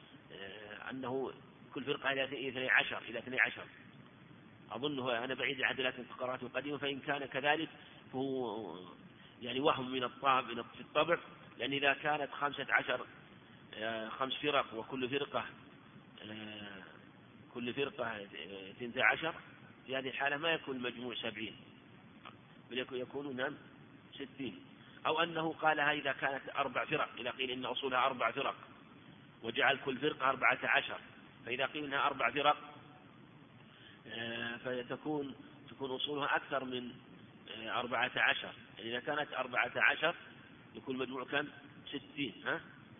أنه كل فرقة إلى اثني عشر إلى اثني عشر، أظنه أنا بعيد عن لكن فقرات القديمة، فإن كان كذلك فهو يعني وهم من الطابع في الطبع، لأن إذا كانت خمسة عشر خمس فرق وكل فرقة كل فرقة اثنتا عشر، في هذه الحالة ما يكون المجموع سبعين بل يكون نعم ستين. أو أنه قالها إذا كانت أربع فرق، إذا قيل إن أصولها أربع فرق وجعل كل فرقة أربعة عشر، فإذا قيل إنها أربع فرق فتكون تكون أصولها أكثر من أربعة عشر، يعني إذا كانت أربعة عشر يكون مجموع كم ستين ها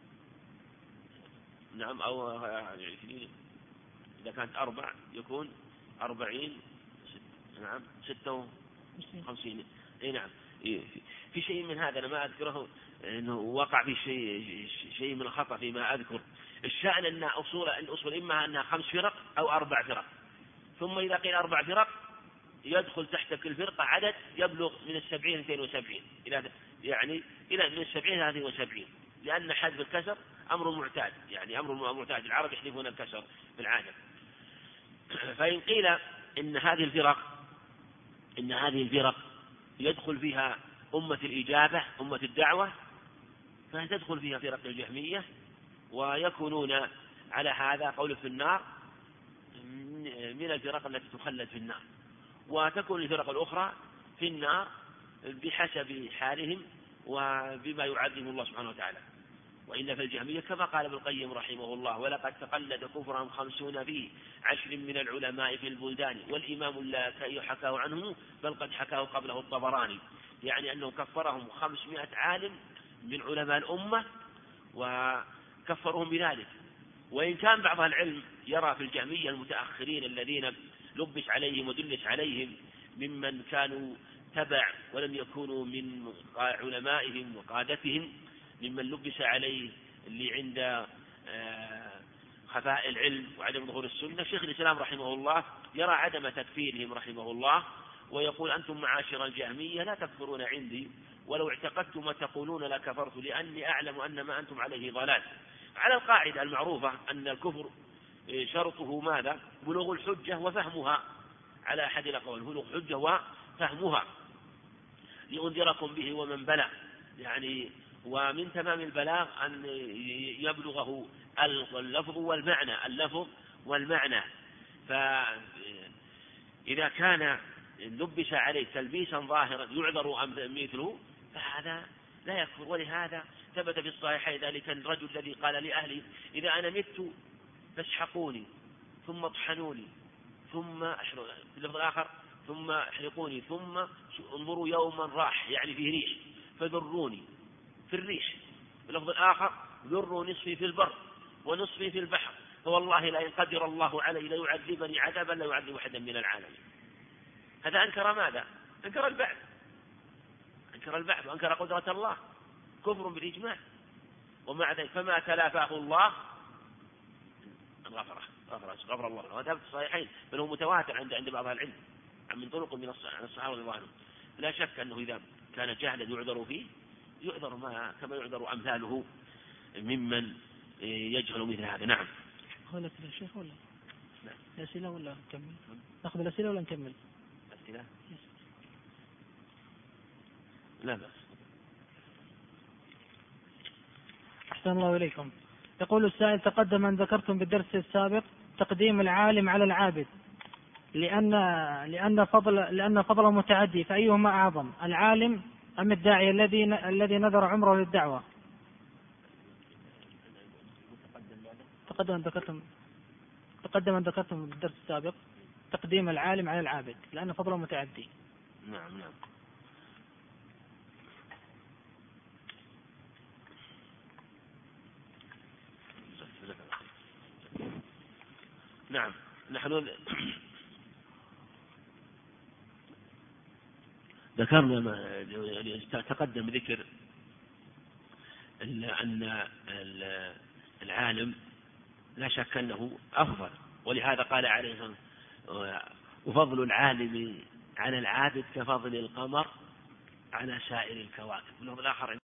نعم، أو إذا كانت أربع يكون أربعين ست نعم ستة وخمسين أي نعم. في شيء من هذا أنا ما أذكره أنه وقع في شيء شيء من الخطأ فيما أذكر. الشأن أن أصول الأصول إما أنها خمس فرق أو أربع فرق، ثم إذا قيل أربع فرق يدخل تحت كل فرقة عدد يبلغ من السبعين اثنين وسبعين إلى يعني إلى من السبعين هذه وسبعين، لأن حذف الكسر أمر معتاد، يعني أمر معتاد، العرب يحذفون الكسر في العادة. فإن قيل إن هذه الفرق إن هذه الفرق يدخل فيها أمة الإجابة أمة الدعوة، فتدخل فيها فرق الجهمية ويكونون على هذا قول في النار من الفرق التي تخلد في النار، وتكون الفرق الأخرى في النار بحسب حالهم وبما يعذب الله سبحانه وتعالى. وإلا في الجهمية كما قال ابن القيم رحمه الله ولقد تقلد كفرهم خمسون في عشر من العلماء في البلدان والإمام اللاكي حكاه عنه بل قد حكاه قبله الطبراني، يعني أنه كفرهم خمسمائة عالم من علماء الأمة وكفرهم بذلك. وإن كان بعض العلم يرى في الجهمية المتأخرين الذين لبس عليهم ودلس عليهم ممن كانوا تبع ولم يكونوا من علمائهم وقادتهم، ممن لبس عليه اللي عند خفاء العلم وعدم ظهور السنة. شيخ الإسلام رحمه الله يرى عدم تكفيرهم رحمه الله، ويقول أنتم معاشر الجهمية لا تكفرون عندي، ولو اعتقدتم ما تقولون لكفرت، لأني أعلم أن ما أنتم عليه ضلال. على القاعدة المعروفة أن الكفر شرطه ماذا؟ بلوغ الحجة وفهمها، على أحد الأقوال بلوغ الحجة وفهمها، لأنذركم به ومن بلغ، يعني ومن تمام البلاغ أن يبلغه اللفظ والمعنى، اللفظ والمعنى. فإذا كان لبس عليه تلبيسا ظاهرا يعذر مثله فهذا لا يكفر. ولهذا ثبت في الصحيحين ذلك الرجل الذي قال لأهله إذا أنا مت فاسحقوني ثم اطحنوني ثم احرقوني، في اللفظ الآخر ثم احرقوني ثم انظروا يوما راح، يعني فيه ريح، فذروني في الريح. في اللفظ الآخر ذروا نصفي في البر ونصفي في البحر، فوالله لئن قدر الله علي ليعذبني عذابا لا يعذب أحدا من العالمين. هذا أنكر ماذا؟ أنكر البعث، أنكر البعث وأنكر قدرة الله، كفر بالإجماع. ومع ذلك فما تلافاه الله غفره غفر, غفر الله. وهذا في الصحيحين بل هو متواتر عند عند بعض العلم من طرق من الصحابة رضي الله عنهم. لا شك أنه إذا كان جهلا يعذر فيه، يعذر ما كما يعذر أمثاله ممن يجهل مثل هذا. نعم. خلك الشيخ ولا لا الأسئلة ولا نكمل؟ نأخذ الأسئلة ولا نكمل؟ أسئلة لا بأس. أحسن الله إليكم. يقول السائل تقدم أن ذكرتم بالدرس السابق تقديم العالم على العابد لأن لأن فضل لأن فضله متعدي، فأيهما أعظم، العالم أم الداعي الذي الذي نذر عمره للدعوة؟ تقدم أن ذكرتم تقدم أن ذكرتم بالدرس السابق تقديم العالم على العابد لأن فضله متعدي. نعم نعم. نعم. نحن ذكرنا ما تقدم ذكر أن العالم لا شك أنه أفضل، ولهذا قال عليه الصلاة والسلام وفضل العالم على العابد كفضل القمر على سائر الكواكب. والآخر